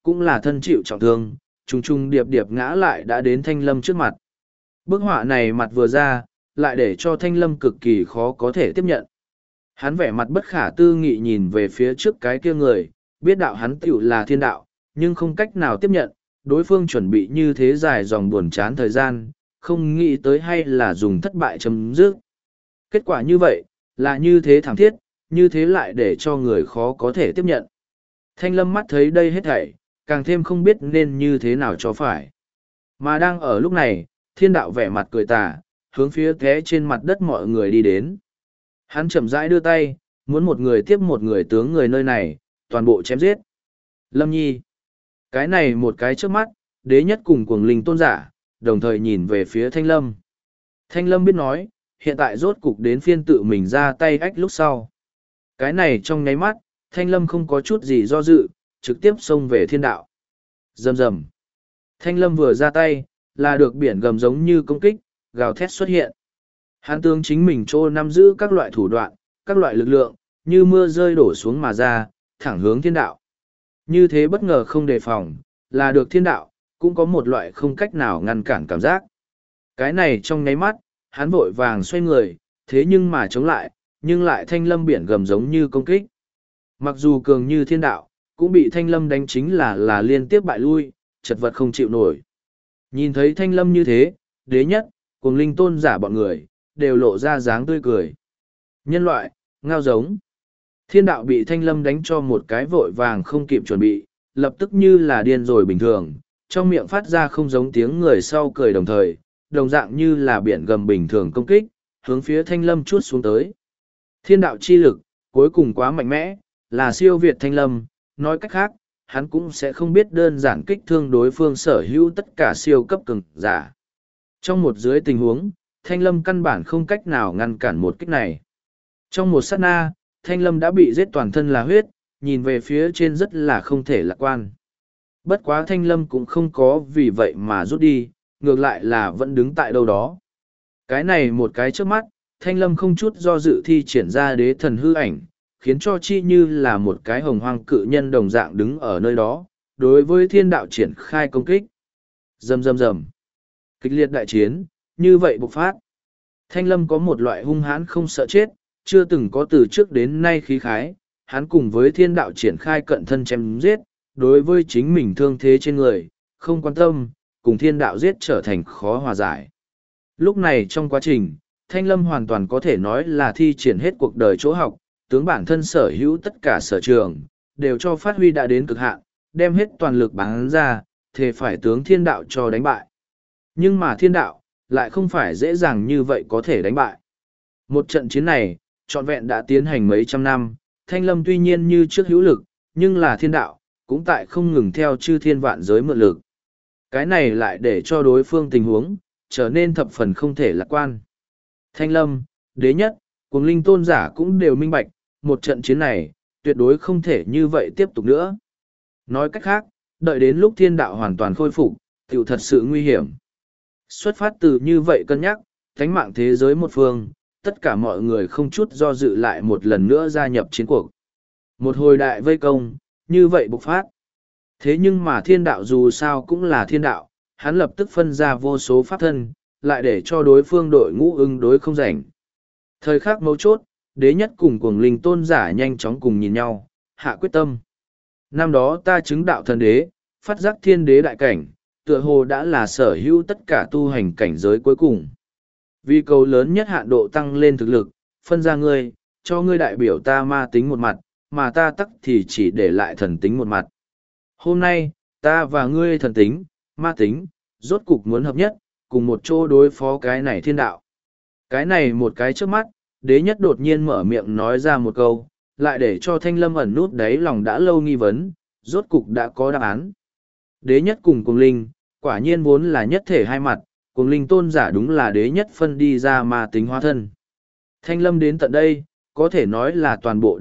cũng là thân chịu trọng thương, trùng trùng điệp điệp ngã lại đã đến Thanh Lâm trước mặt. Bức họa này mặt vừa ra, lại để cho Thanh Lâm cực kỳ khó có thể tiếp nhận. Hắn vẻ mặt bất khả tư nghị nhìn về phía trước cái kia người, biết đạo hắn tựu là thiên đạo, nhưng không cách nào tiếp nhận, đối phương chuẩn bị như thế dài dòng buồn chán thời gian, không nghĩ tới hay là dùng thất bại chấm dứt. Kết quả như vậy, là như thế thảm thiết, như thế lại để cho người khó có thể tiếp nhận. Thanh Lâm mắt thấy đây hết thảy, càng thêm không biết nên như thế nào cho phải. Mà đang ở lúc này, thiên đạo vẻ mặt cười tà, hướng phía thế trên mặt đất mọi người đi đến. Hắn chậm rãi đưa tay, muốn một người tiếp một người tướng người nơi này, toàn bộ chém giết. Lâm Nhi. Cái này một cái trước mắt, đế nhất cùng cuồng linh tôn giả, đồng thời nhìn về phía Thanh Lâm. Thanh Lâm biết nói, hiện tại rốt cục đến phiên tự mình ra tay ách lúc sau. Cái này trong nháy mắt, Thanh Lâm không có chút gì do dự, trực tiếp xông về thiên đạo. Rầm rầm. Thanh Lâm vừa ra tay, là được biển gầm giống như công kích, gào thét xuất hiện. Hán tướng chính mình trô nắm giữ các loại thủ đoạn, các loại lực lượng, như mưa rơi đổ xuống mà ra, thẳng hướng thiên đạo. Như thế bất ngờ không đề phòng, là được thiên đạo, cũng có một loại không cách nào ngăn cản cảm giác. Cái này trong nháy mắt, hắn vội vàng xoay người, thế nhưng mà chống lại, nhưng lại Thanh Lâm biển gầm giống như công kích. Mặc dù cường như thiên đạo, cũng bị Thanh Lâm đánh chính là liên tiếp bại lui, chật vật không chịu nổi. Nhìn thấy Thanh Lâm như thế, đế nhất, cùng linh tôn giả bọn người, đều lộ ra dáng tươi cười. Nhân loại, ngao giống. Thiên đạo bị Thanh Lâm đánh cho một cái vội vàng không kịp chuẩn bị, lập tức như là điên rồi bình thường, trong miệng phát ra không giống tiếng người sau cười đồng thời, đồng dạng như là biển gầm bình thường công kích, hướng phía Thanh Lâm chuốt xuống tới. Thiên đạo chi lực, cuối cùng quá mạnh mẽ, là siêu việt Thanh Lâm, nói cách khác, hắn cũng sẽ không biết đơn giản kích thương đối phương sở hữu tất cả siêu cấp cường giả. Trong một dưới tình huống, Thanh Lâm căn bản không cách nào ngăn cản một kích này. Trong một sát na, Thanh Lâm đã bị giết toàn thân là huyết, nhìn về phía trên rất là không thể lạc quan. Bất quá Thanh Lâm cũng không có vì vậy mà rút đi, ngược lại là vẫn đứng tại đâu đó. Cái này một cái trước mắt, Thanh Lâm không chút do dự thi triển ra đế thần hư ảnh, khiến cho chi như là một cái hồng hoang cự nhân đồng dạng đứng ở nơi đó, đối với thiên đạo triển khai công kích. Rầm rầm rầm. Kịch liệt đại chiến, như vậy bộc phát. Thanh Lâm có một loại hung hãn không sợ chết, chưa từng có từ trước đến nay khí khái, hắn cùng với thiên đạo triển khai cận thân chém giết, đối với chính mình thương thế trên người, không quan tâm, cùng thiên đạo giết trở thành khó hòa giải. Lúc này trong quá trình, Thanh Lâm hoàn toàn có thể nói là thi triển hết cuộc đời chỗ học, tướng bản thân sở hữu tất cả sở trường, đều cho phát huy đã đến cực hạn, đem hết toàn lực bắn ra, thề phải tướng thiên đạo cho đánh bại. Nhưng mà thiên đạo, lại không phải dễ dàng như vậy có thể đánh bại. Một trận chiến này, trọn vẹn đã tiến hành mấy trăm năm, Thanh Lâm tuy nhiên như trước hữu lực, nhưng là thiên đạo, cũng tại không ngừng theo chư thiên vạn giới mượn lực. Cái này lại để cho đối phương tình huống, trở nên thập phần không thể lạc quan. Thanh Lâm, đế nhất, cùng linh tôn giả cũng đều minh bạch, một trận chiến này, tuyệt đối không thể như vậy tiếp tục nữa. Nói cách khác, đợi đến lúc thiên đạo hoàn toàn khôi phục, tiểu thật sự nguy hiểm. Xuất phát từ như vậy cân nhắc, thánh mạng thế giới một phương, tất cả mọi người không chút do dự lại một lần nữa gia nhập chiến cuộc. Một hồi đại vây công, như vậy bộc phát. Thế nhưng mà thiên đạo dù sao cũng là thiên đạo, hắn lập tức phân ra vô số pháp thân, lại để cho đối phương đội ngũ ứng đối không rảnh. Thời khắc mấu chốt, đế nhất cùng cuồng linh tôn giả nhanh chóng cùng nhìn nhau, hạ quyết tâm. Năm đó ta chứng đạo thần đế, phát giác thiên đế đại cảnh, tựa hồ đã là sở hữu tất cả tu hành cảnh giới cuối cùng. Vì cầu lớn nhất hạn độ tăng lên thực lực, phân ra ngươi, cho ngươi đại biểu ta ma tính một mặt, mà ta tắc thì chỉ để lại thần tính một mặt. Hôm nay, ta và ngươi thần tính, ma tính, rốt cục muốn hợp nhất, cùng một chỗ đối phó cái này thiên đạo. Cái này một cái trước mắt, đế nhất đột nhiên mở miệng nói ra một câu, lại để cho Thanh Lâm ẩn nút đáy lòng đã lâu nghi vấn, rốt cục đã có đáp án. Đế nhất cùng cuồng linh, quả nhiên vốn là nhất thể hai mặt, cuồng linh tôn giả đúng là đế nhất phân đi ra ma tính hóa thân. Thanh Lâm đến tận đây, có thể nói là toàn bộ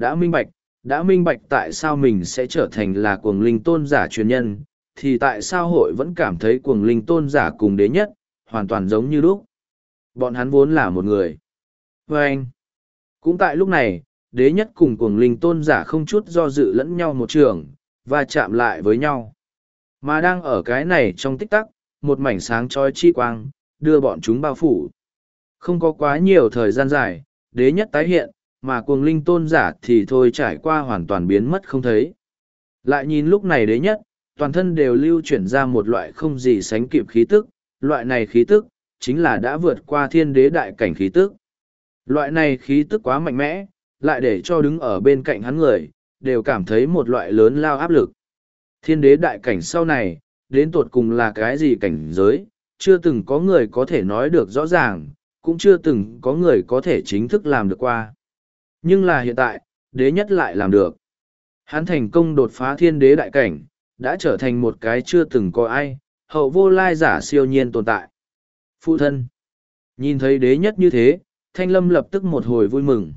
đã minh bạch tại sao mình sẽ trở thành là cuồng linh tôn giả truyền nhân, thì tại sao hội vẫn cảm thấy cuồng linh tôn giả cùng đế nhất, hoàn toàn giống như lúc. Bọn hắn vốn là một người. Và anh, cũng tại lúc này, đế nhất cùng cuồng linh tôn giả không chút do dự lẫn nhau một trường, và chạm lại với nhau. Mà đang ở cái này trong tích tắc, một mảnh sáng chói chi quang, đưa bọn chúng bao phủ. Không có quá nhiều thời gian dài, đế nhất tái hiện, mà cuồng linh tôn giả thì thôi trải qua hoàn toàn biến mất không thấy. Lại nhìn lúc này đế nhất, toàn thân đều lưu chuyển ra một loại không gì sánh kịp khí tức, loại này khí tức, chính là đã vượt qua thiên đế đại cảnh khí tức. Loại này khí tức quá mạnh mẽ, lại để cho đứng ở bên cạnh hắn người, đều cảm thấy một loại lớn lao áp lực. Thiên đế đại cảnh sau này, đến tột cùng là cái gì cảnh giới, chưa từng có người có thể nói được rõ ràng, cũng chưa từng có người có thể chính thức làm được qua. Nhưng là hiện tại, đế nhất lại làm được. Hắn thành công đột phá thiên đế đại cảnh, đã trở thành một cái chưa từng có ai, hậu vô lai giả siêu nhiên tồn tại. Phụ thân. Nhìn thấy đế nhất như thế, Thanh Lâm lập tức một hồi vui mừng.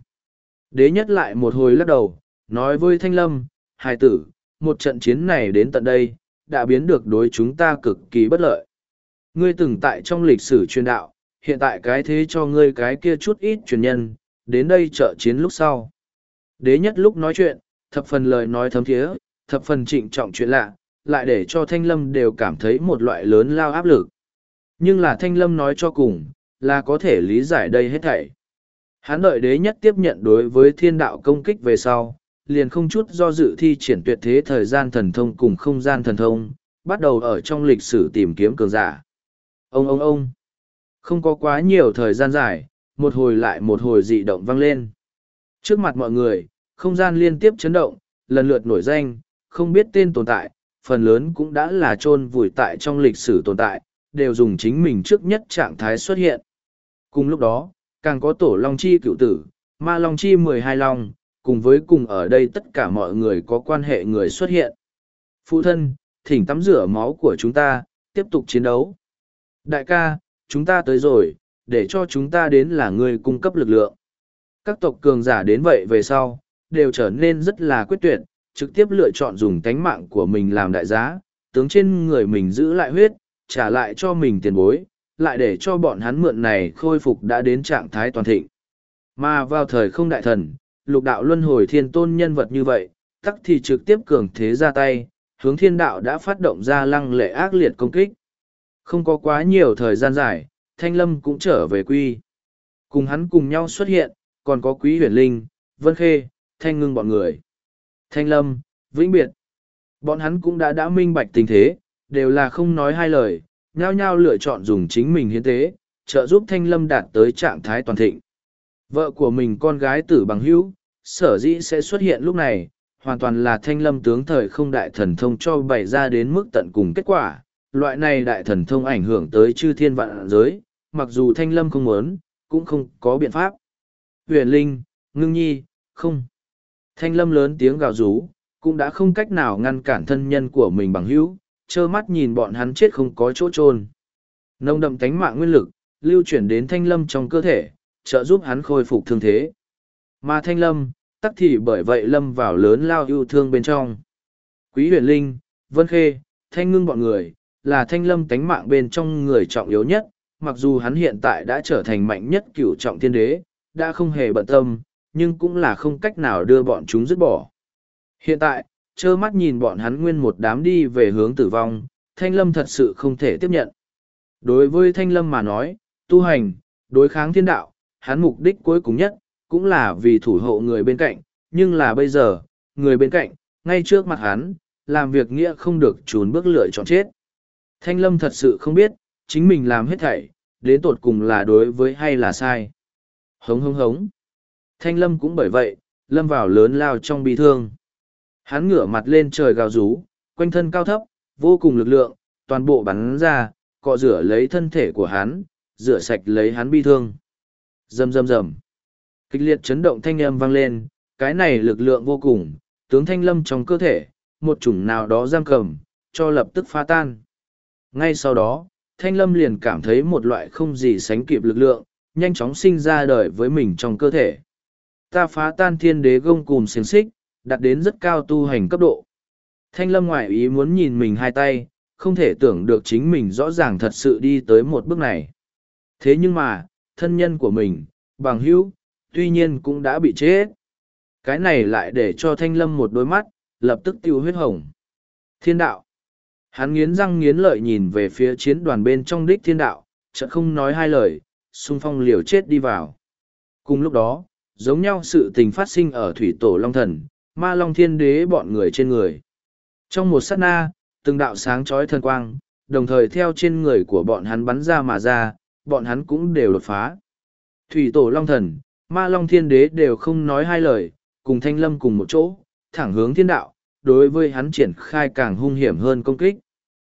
Đế nhất lại một hồi lắc đầu, nói với Thanh Lâm, hài tử, một trận chiến này đến tận đây, đã biến được đối chúng ta cực kỳ bất lợi. Ngươi từng tại trong lịch sử truyền đạo, hiện tại cái thế cho ngươi cái kia chút ít truyền nhân, đến đây trợ chiến lúc sau. Đế nhất lúc nói chuyện, thập phần lời nói thấm thiế, thập phần trịnh trọng chuyện lạ, lại để cho Thanh Lâm đều cảm thấy một loại lớn lao áp lực. Nhưng là Thanh Lâm nói cho cùng, là có thể lý giải đây hết thảy. Hắn đợi đế nhất tiếp nhận đối với thiên đạo công kích về sau, liền không chút do dự thi triển tuyệt thế thời gian thần thông cùng không gian thần thông, bắt đầu ở trong lịch sử tìm kiếm cường giả. Ông. Không có quá nhiều thời gian dài, một hồi lại một hồi dị động vang lên. Trước mặt mọi người, không gian liên tiếp chấn động, lần lượt nổi danh, không biết tên tồn tại, phần lớn cũng đã là chôn vùi tại trong lịch sử tồn tại, đều dùng chính mình trước nhất trạng thái xuất hiện. Cùng lúc đó, càng có tổ Long Chi cựu tử, ma Long Chi 12 Long, cùng với cùng ở đây tất cả mọi người có quan hệ người xuất hiện. Phụ thân, thỉnh tắm rửa máu của chúng ta, tiếp tục chiến đấu. Đại ca, chúng ta tới rồi, để cho chúng ta đến là người cung cấp lực lượng. Các tộc cường giả đến vậy về sau, đều trở nên rất là quyết tuyệt, trực tiếp lựa chọn dùng tánh mạng của mình làm đại giá, tướng trên người mình giữ lại huyết, trả lại cho mình tiền bối, lại để cho bọn hắn mượn này khôi phục đã đến trạng thái toàn thịnh. Mà vào thời không đại thần, lục đạo luân hồi thiên tôn nhân vật như vậy, tắc thì trực tiếp cường thế ra tay, hướng thiên đạo đã phát động ra lăng lệ ác liệt công kích. Không có quá nhiều thời gian dài, Thanh Lâm cũng trở về quy. Cùng hắn cùng nhau xuất hiện, còn có Quý Huyền Linh, Vân Khê, Thanh Ngưng bọn người. Thanh Lâm, Vĩnh Biệt. Bọn hắn cũng đã minh bạch tình thế, đều là không nói hai lời, nhao nhao lựa chọn dùng chính mình hiến tế, trợ giúp Thanh Lâm đạt tới trạng thái toàn thịnh. Vợ của mình con gái Tử Bằng Hữu, sở dĩ sẽ xuất hiện lúc này, hoàn toàn là Thanh Lâm tướng thời không đại thần thông cho bày ra đến mức tận cùng kết quả. Loại này đại thần thông ảnh hưởng tới chư thiên vạn giới, mặc dù Thanh Lâm không muốn, cũng không có biện pháp. Huyền Linh, Ngưng Nhi, không. Thanh Lâm lớn tiếng gào rú, cũng đã không cách nào ngăn cản thân nhân của mình Bằng Hữu, trơ mắt nhìn bọn hắn chết không có chỗ chôn. Nồng đậm tánh mạng nguyên lực, lưu chuyển đến Thanh Lâm trong cơ thể, trợ giúp hắn khôi phục thương thế. Mà Thanh Lâm, tắc thì bởi vậy lâm vào lớn lao yêu thương bên trong. Quý Huyền Linh, Vân Khê, Thanh Ngưng bọn người, là Thanh Lâm tánh mạng bên trong người trọng yếu nhất, mặc dù hắn hiện tại đã trở thành mạnh nhất cửu trọng thiên đế, đã không hề bận tâm, nhưng cũng là không cách nào đưa bọn chúng dứt bỏ. Hiện tại, trơ mắt nhìn bọn hắn nguyên một đám đi về hướng tử vong, Thanh Lâm thật sự không thể tiếp nhận. Đối với Thanh Lâm mà nói, tu hành, đối kháng thiên đạo, hắn mục đích cuối cùng nhất, cũng là vì thủ hộ người bên cạnh, nhưng là bây giờ, người bên cạnh, ngay trước mặt hắn, làm việc nghĩa không được trốn bước lựa chọn chết. Thanh Lâm thật sự không biết, chính mình làm hết thảy, đến tột cùng là đối với hay là sai. Hống. Thanh Lâm cũng bởi vậy, lâm vào lớn lao trong bi thương. Hắn ngửa mặt lên trời gào rú, quanh thân cao thấp, vô cùng lực lượng, toàn bộ bắn ra, cọ rửa lấy thân thể của hắn, rửa sạch lấy hắn bi thương. Rầm. Kịch liệt chấn động thanh âm vang lên, cái này lực lượng vô cùng, tướng Thanh Lâm trong cơ thể, một chủng nào đó giam cầm, cho lập tức phá tan. Ngay sau đó, Thanh Lâm liền cảm thấy một loại không gì sánh kịp lực lượng, nhanh chóng sinh ra đời với mình trong cơ thể. Ta phá tan thiên đế gông cùm xiềng xích, đạt đến rất cao tu hành cấp độ. Thanh Lâm ngoại ý muốn nhìn mình hai tay, không thể tưởng được chính mình rõ ràng thật sự đi tới một bước này. Thế nhưng mà, thân nhân của mình, Bằng Hữu, tuy nhiên cũng đã bị chết. Cái này lại để cho Thanh Lâm một đôi mắt, lập tức tiêu huyết hồng. Thiên đạo. Hắn nghiến răng nghiến lợi nhìn về phía chiến đoàn bên trong đích thiên đạo, chợt không nói hai lời, xung phong liều chết đi vào. Cùng lúc đó, giống nhau sự tình phát sinh ở thủy tổ Long Thần, Ma Long Thiên Đế bọn người trên người. Trong một sát na, từng đạo sáng chói thần quang, đồng thời theo trên người của bọn hắn bắn ra mà ra, bọn hắn cũng đều đột phá. Thủy tổ Long Thần, Ma Long Thiên Đế đều không nói hai lời, cùng Thanh Lâm cùng một chỗ, thẳng hướng thiên đạo, đối với hắn triển khai càng hung hiểm hơn công kích.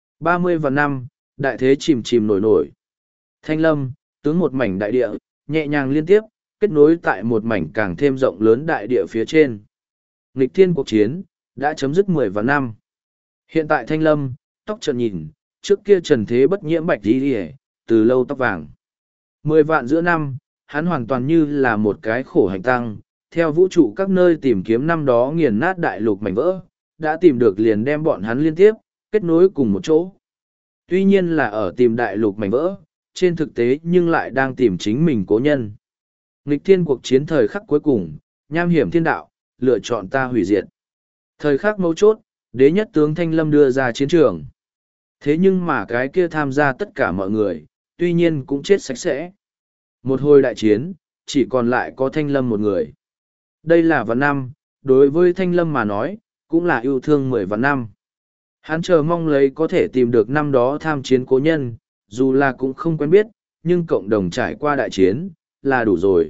30 và năm, đại thế chìm chìm nổi nổi. Thanh Lâm, tướng một mảnh đại địa, nhẹ nhàng liên tiếp, kết nối tại một mảnh càng thêm rộng lớn đại địa phía trên. Nghịch thiên cuộc chiến, đã chấm dứt 10 và năm. Hiện tại Thanh Lâm, tóc trần nhìn, trước kia trần thế bất nhiễm bạch đi đi từ lâu tóc vàng. 10 vạn giữa năm, hắn hoàn toàn như là một cái khổ hành tăng, theo vũ trụ các nơi tìm kiếm năm đó nghiền nát đại lục mảnh vỡ, đã tìm được liền đem bọn hắn liên tiếp, kết nối cùng một chỗ. Tuy nhiên là ở tìm đại lục mảnh vỡ, trên thực tế nhưng lại đang tìm chính mình cố nhân. Nghịch thiên cuộc chiến thời khắc cuối cùng, nham hiểm thiên đạo, lựa chọn ta hủy diệt. Thời khắc mấu chốt, đế nhất tướng Thanh Lâm đưa ra chiến trường. Thế nhưng mà cái kia tham gia tất cả mọi người, tuy nhiên cũng chết sạch sẽ. Một hồi đại chiến, chỉ còn lại có Thanh Lâm một người. Đây là vạn năm, đối với Thanh Lâm mà nói, cũng là yêu thương 10 vạn năm. Hắn chờ mong lấy có thể tìm được năm đó tham chiến cố nhân, dù là cũng không quen biết, nhưng cộng đồng trải qua đại chiến, là đủ rồi.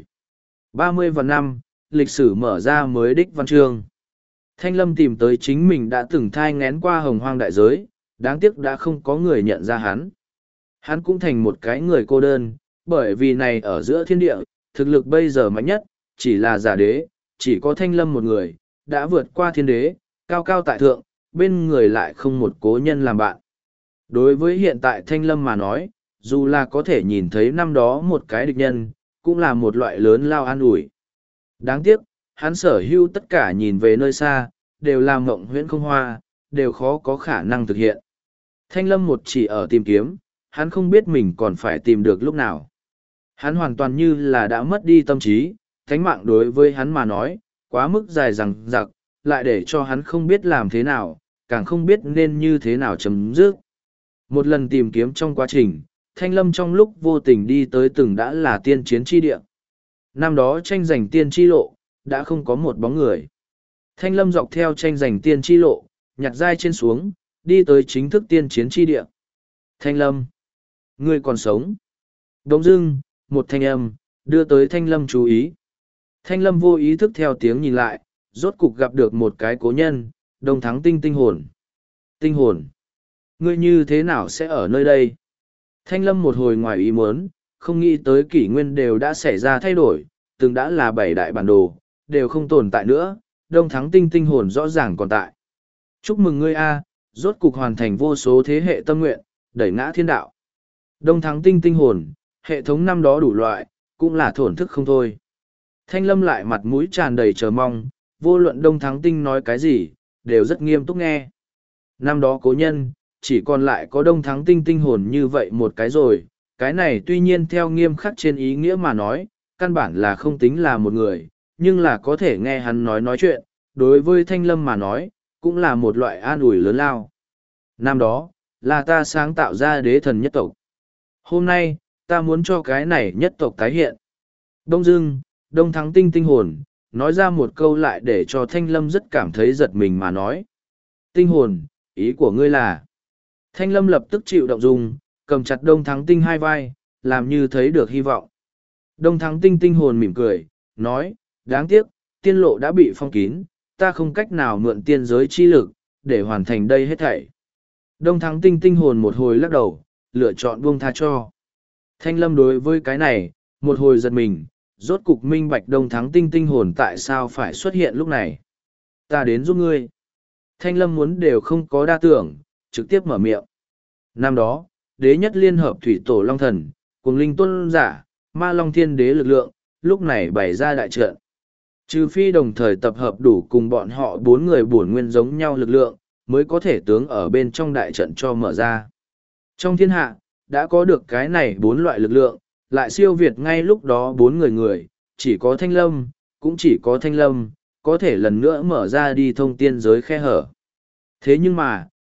30 vạn năm, lịch sử mở ra mới đích văn chương. Thanh Lâm tìm tới chính mình đã từng thai ngén qua hồng hoang đại giới, đáng tiếc đã không có người nhận ra hắn. Hắn cũng thành một cái người cô đơn, bởi vì này ở giữa thiên địa, thực lực bây giờ mạnh nhất, chỉ là giả đế, chỉ có Thanh Lâm một người, đã vượt qua thiên đế, cao cao tại thượng, bên người lại không một cố nhân làm bạn. Đối với hiện tại Thanh Lâm mà nói, dù là có thể nhìn thấy năm đó một cái địch nhân, cũng là một loại lớn lao an ủi. Đáng tiếc, hắn sở hữu tất cả nhìn về nơi xa, đều là mộng huyễn không hoa, đều khó có khả năng thực hiện. Thanh Lâm một chỉ ở tìm kiếm, hắn không biết mình còn phải tìm được lúc nào. Hắn hoàn toàn như là đã mất đi tâm trí, thánh mạng đối với hắn mà nói, quá mức dài dằng dặc, lại để cho hắn không biết làm thế nào, càng không biết nên như thế nào chấm dứt. Một lần tìm kiếm trong quá trình, Thanh Lâm trong lúc vô tình đi tới từng đã là tiên chiến chi địa. Năm đó tranh giành tiên chi lộ, đã không có một bóng người. Thanh Lâm dọc theo tranh giành tiên chi lộ, nhặt dai trên xuống, đi tới chính thức tiên chiến chi địa. Thanh Lâm, ngươi còn sống. Đống dưng, một thanh âm, đưa tới Thanh Lâm chú ý. Thanh Lâm vô ý thức theo tiếng nhìn lại, rốt cục gặp được một cái cố nhân, Đông Thắng Tinh tinh hồn. Tinh hồn, ngươi như thế nào sẽ ở nơi đây? Thanh Lâm một hồi ngoài ý muốn, không nghĩ tới kỷ nguyên đều đã xảy ra thay đổi, từng đã là 7 đại bản đồ, đều không tồn tại nữa, Đông Thắng Tinh tinh hồn rõ ràng còn tại. Chúc mừng ngươi a, rốt cục hoàn thành vô số thế hệ tâm nguyện, đẩy ngã thiên đạo. Đông Thắng Tinh tinh hồn, hệ thống năm đó đủ loại, cũng là thổn thức không thôi. Thanh Lâm lại mặt mũi tràn đầy chờ mong, vô luận Đông Thắng Tinh nói cái gì, đều rất nghiêm túc nghe. Năm đó cố nhân, chỉ còn lại có Đông Thắng Tinh tinh hồn như vậy một cái rồi, cái này tuy nhiên theo nghiêm khắc trên ý nghĩa mà nói, căn bản là không tính là một người, nhưng là có thể nghe hắn nói chuyện, đối với Thanh Lâm mà nói, cũng là một loại an ủi lớn lao. Năm đó, là ta sáng tạo ra đế thần nhất tộc. Hôm nay, ta muốn cho cái này nhất tộc tái hiện. Đông dưng, Đông Thắng Tinh tinh hồn, nói ra một câu lại để cho Thanh Lâm rất cảm thấy giật mình mà nói. Tinh hồn, ý của ngươi là... Thanh Lâm lập tức chịu động dung, cầm chặt Đông Thắng Tinh hai vai, làm như thấy được hy vọng. Đông Thắng Tinh tinh hồn mỉm cười, nói, đáng tiếc, tiên lộ đã bị phong kín, ta không cách nào mượn tiên giới chi lực, để hoàn thành đây hết thảy. Đông Thắng Tinh tinh hồn một hồi lắc đầu, lựa chọn buông tha cho. Thanh Lâm đối với cái này, một hồi giật mình, rốt cục minh bạch Đông Thắng Tinh tinh hồn tại sao phải xuất hiện lúc này. Ta đến giúp ngươi. Thanh Lâm muốn đều không có đa tưởng, trực tiếp mở miệng. Năm đó, đế nhất liên hợp thủy tổ Long Thần, cùng linh tuân giả, ma Long Thiên Đế lực lượng, lúc này bày ra đại trận. Trừ phi đồng thời tập hợp đủ cùng bọn họ 4 người bổn nguyên giống nhau lực lượng, mới có thể tướng ở bên trong đại trận cho mở ra. Trong thiên hạ, đã có được cái này 4 loại lực lượng, lại siêu việt ngay lúc đó 4 người, chỉ có Thanh Lâm, cũng chỉ có Thanh Lâm, có thể lần nữa mở ra đi thông tiên giới khe hở. Thế nhưng mà,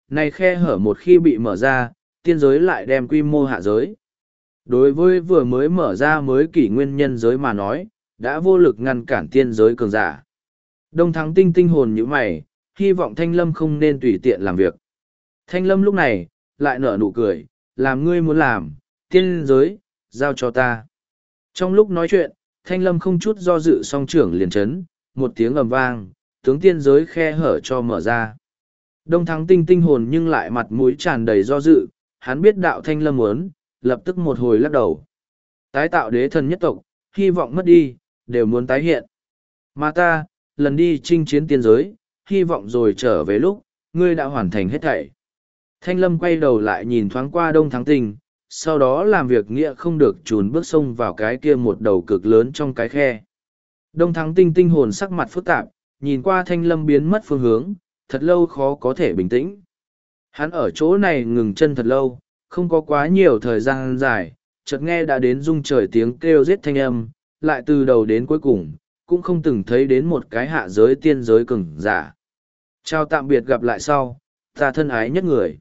Này khe hở một khi bị mở ra, tiên giới lại đem quy mô hạ giới. Đối với vừa mới mở ra mới kỷ nguyên nhân giới mà nói, đã vô lực ngăn cản tiên giới cường giả. Đông Thắng Tinh tinh hồn như mày, hy vọng Thanh Lâm không nên tùy tiện làm việc. Thanh Lâm lúc này, lại nở nụ cười, làm ngươi muốn làm, tiên giới, giao cho ta. Trong lúc nói chuyện, Thanh Lâm không chút do dự song trưởng liền chấn, một tiếng ầm vang, tướng tiên giới khe hở cho mở ra. Đông Thắng Tinh tinh hồn nhưng lại mặt mũi tràn đầy do dự, hắn biết đạo Thanh Lâm muốn, lập tức một hồi lắc đầu. Tái tạo đế thần nhất tộc, hy vọng mất đi, đều muốn tái hiện. Mà ta, lần đi chinh chiến tiên giới, hy vọng rồi trở về lúc, ngươi đã hoàn thành hết thảy. Thanh Lâm quay đầu lại nhìn thoáng qua Đông Thắng Tinh, sau đó làm việc nghĩa không được trùn bước xông vào cái kia một đầu cực lớn trong cái khe. Đông Thắng Tinh tinh hồn sắc mặt phức tạp, nhìn qua Thanh Lâm biến mất phương hướng, thật lâu khó có thể bình tĩnh. Hắn ở chỗ này ngừng chân thật lâu, không có quá nhiều thời gian dài, chợt nghe đã đến rung trời tiếng kêu giết thanh âm, lại từ đầu đến cuối cùng, cũng không từng thấy đến một cái hạ giới tiên giới cường giả. Chào tạm biệt gặp lại sau, ta thân ái nhất người.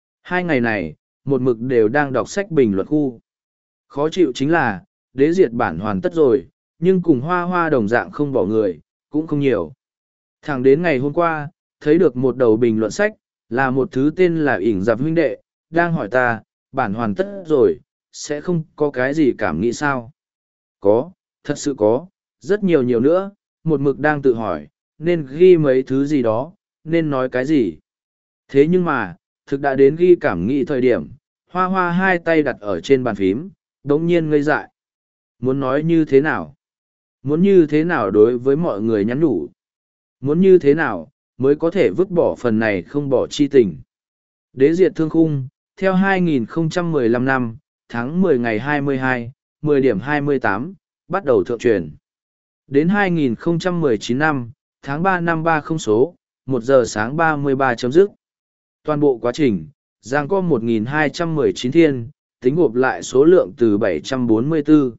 2 ngày này, một mực đều đang đọc sách bình luận khu. Khó chịu chính là, đế diệt bản hoàn tất rồi, nhưng cùng hoa hoa đồng dạng không bỏ người, cũng không nhiều. Thẳng đến ngày hôm qua, thấy được một đầu bình luận sách, là một thứ tên là ỉn giặc huynh đệ, đang hỏi ta, bản hoàn tất rồi, sẽ không có cái gì cảm nghĩ sao? Có, thật sự có, rất nhiều nữa, một mực đang tự hỏi, nên ghi mấy thứ gì đó, nên nói cái gì. Thế nhưng mà, thực đã đến ghi cảm nghĩ thời điểm, hoa hoa hai tay đặt ở trên bàn phím, đống nhiên ngây dại. Muốn nói như thế nào? Muốn như thế nào đối với mọi người nhắn nhủ? Muốn như thế nào, mới có thể vứt bỏ phần này không bỏ chi tình? Đế diệt thương khung, theo 2015 năm, tháng 10 ngày 22, 10 điểm 28, bắt đầu thượng truyền. Đến 2019 năm, tháng 3 năm 30 số, 1 giờ sáng 33 chấm dứt. Toàn bộ quá trình, giang có 1.219 thiên, tính gộp lại số lượng từ 744.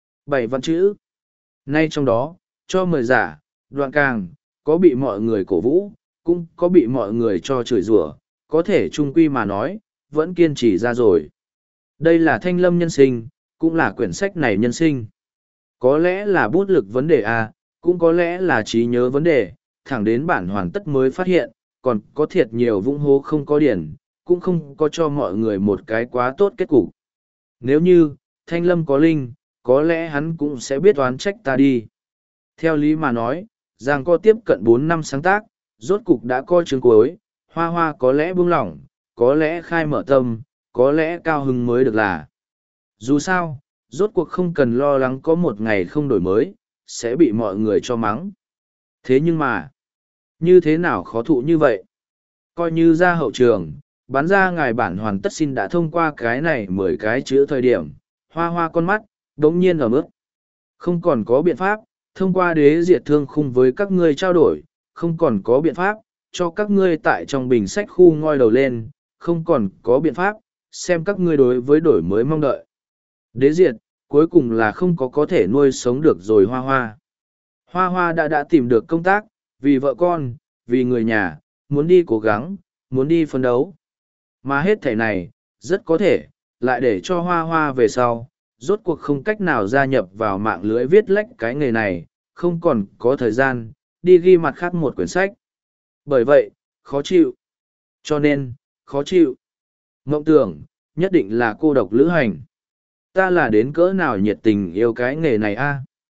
7 văn chữ. Nay trong đó, cho mời giả, đoạn càng, có bị mọi người cổ vũ, cũng có bị mọi người cho chửi rủa, có thể trung quy mà nói, vẫn kiên trì ra rồi. Đây là Thanh Lâm nhân sinh, cũng là quyển sách này nhân sinh. Có lẽ là bút lực vấn đề A, cũng có lẽ là trí nhớ vấn đề, thẳng đến bản hoàn tất mới phát hiện, còn có thiệt nhiều vũng hố không có điển, cũng không có cho mọi người một cái quá tốt kết cục. Nếu như, Thanh Lâm có linh, có lẽ hắn cũng sẽ biết oán trách ta đi. Theo lý mà nói, Giang có tiếp cận 4 năm sáng tác, rốt cục đã coi chương cuối, hoa hoa có lẽ buông lỏng, có lẽ khai mở tâm, có lẽ cao hứng mới được là. Dù sao, rốt cuộc không cần lo lắng có một ngày không đổi mới, sẽ bị mọi người cho mắng. Thế nhưng mà, như thế nào khó thụ như vậy? Coi như ra hậu trường, bán ra ngài bản hoàn tất xin đã thông qua cái này 10 cái chữ thời điểm, hoa hoa con mắt, đống nhiên ở mức. Không còn có biện pháp, thông qua đế diệt thương khung với các ngươi trao đổi, không còn có biện pháp, cho các ngươi tại trong bình sách khu ngoi đầu lên, không còn có biện pháp, xem các ngươi đối với đổi mới mong đợi. Đế diệt, cuối cùng là không có thể nuôi sống được rồi hoa hoa. Hoa hoa đã tìm được công tác, vì vợ con, vì người nhà, muốn đi cố gắng, muốn đi phấn đấu. Mà hết thể này, rất có thể, lại để cho hoa hoa về sau, rốt cuộc không cách nào gia nhập vào mạng lưới viết lách cái nghề này, không còn có thời gian, đi ghi mặt khác một quyển sách. Bởi vậy, khó chịu. Cho nên, khó chịu. Mộng tưởng, nhất định là cô độc lữ hành. Ta là đến cỡ nào nhiệt tình yêu cái nghề này a?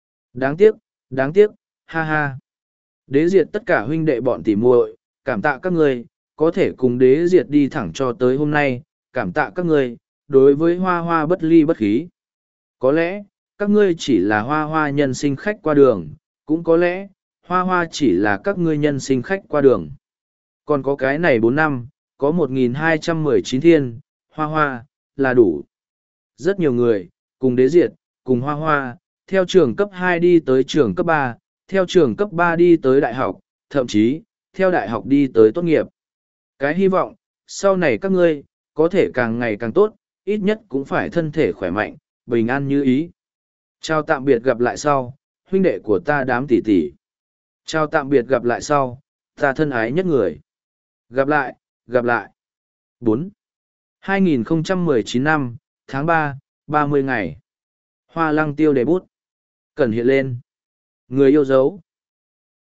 Đáng tiếc, ha ha. Đế diệt tất cả huynh đệ bọn tỉ muội, cảm tạ các người, có thể cùng đế diệt đi thẳng cho tới hôm nay, cảm tạ các người, đối với hoa hoa bất ly bất khí. Có lẽ, các ngươi chỉ là hoa hoa nhân sinh khách qua đường, cũng có lẽ, hoa hoa chỉ là các ngươi nhân sinh khách qua đường. Còn có cái này 4 năm, có 1.219 thiên, hoa hoa, là đủ. Rất nhiều người, cùng đế diệt, cùng hoa hoa, theo trường cấp 2 đi tới trường cấp 3, theo trường cấp 3 đi tới đại học, thậm chí, theo đại học đi tới tốt nghiệp. Cái hy vọng, sau này các ngươi, có thể càng ngày càng tốt, ít nhất cũng phải thân thể khỏe mạnh, bình an như ý. Chào tạm biệt gặp lại sau, huynh đệ của ta đám tỷ tỷ. Chào tạm biệt gặp lại sau, ta thân ái nhất người. Gặp lại, gặp lại. 4. 2019 năm, tháng 3, 30 ngày. Hoa lăng tiêu đề bút. Cần hiện lên. Người yêu dấu,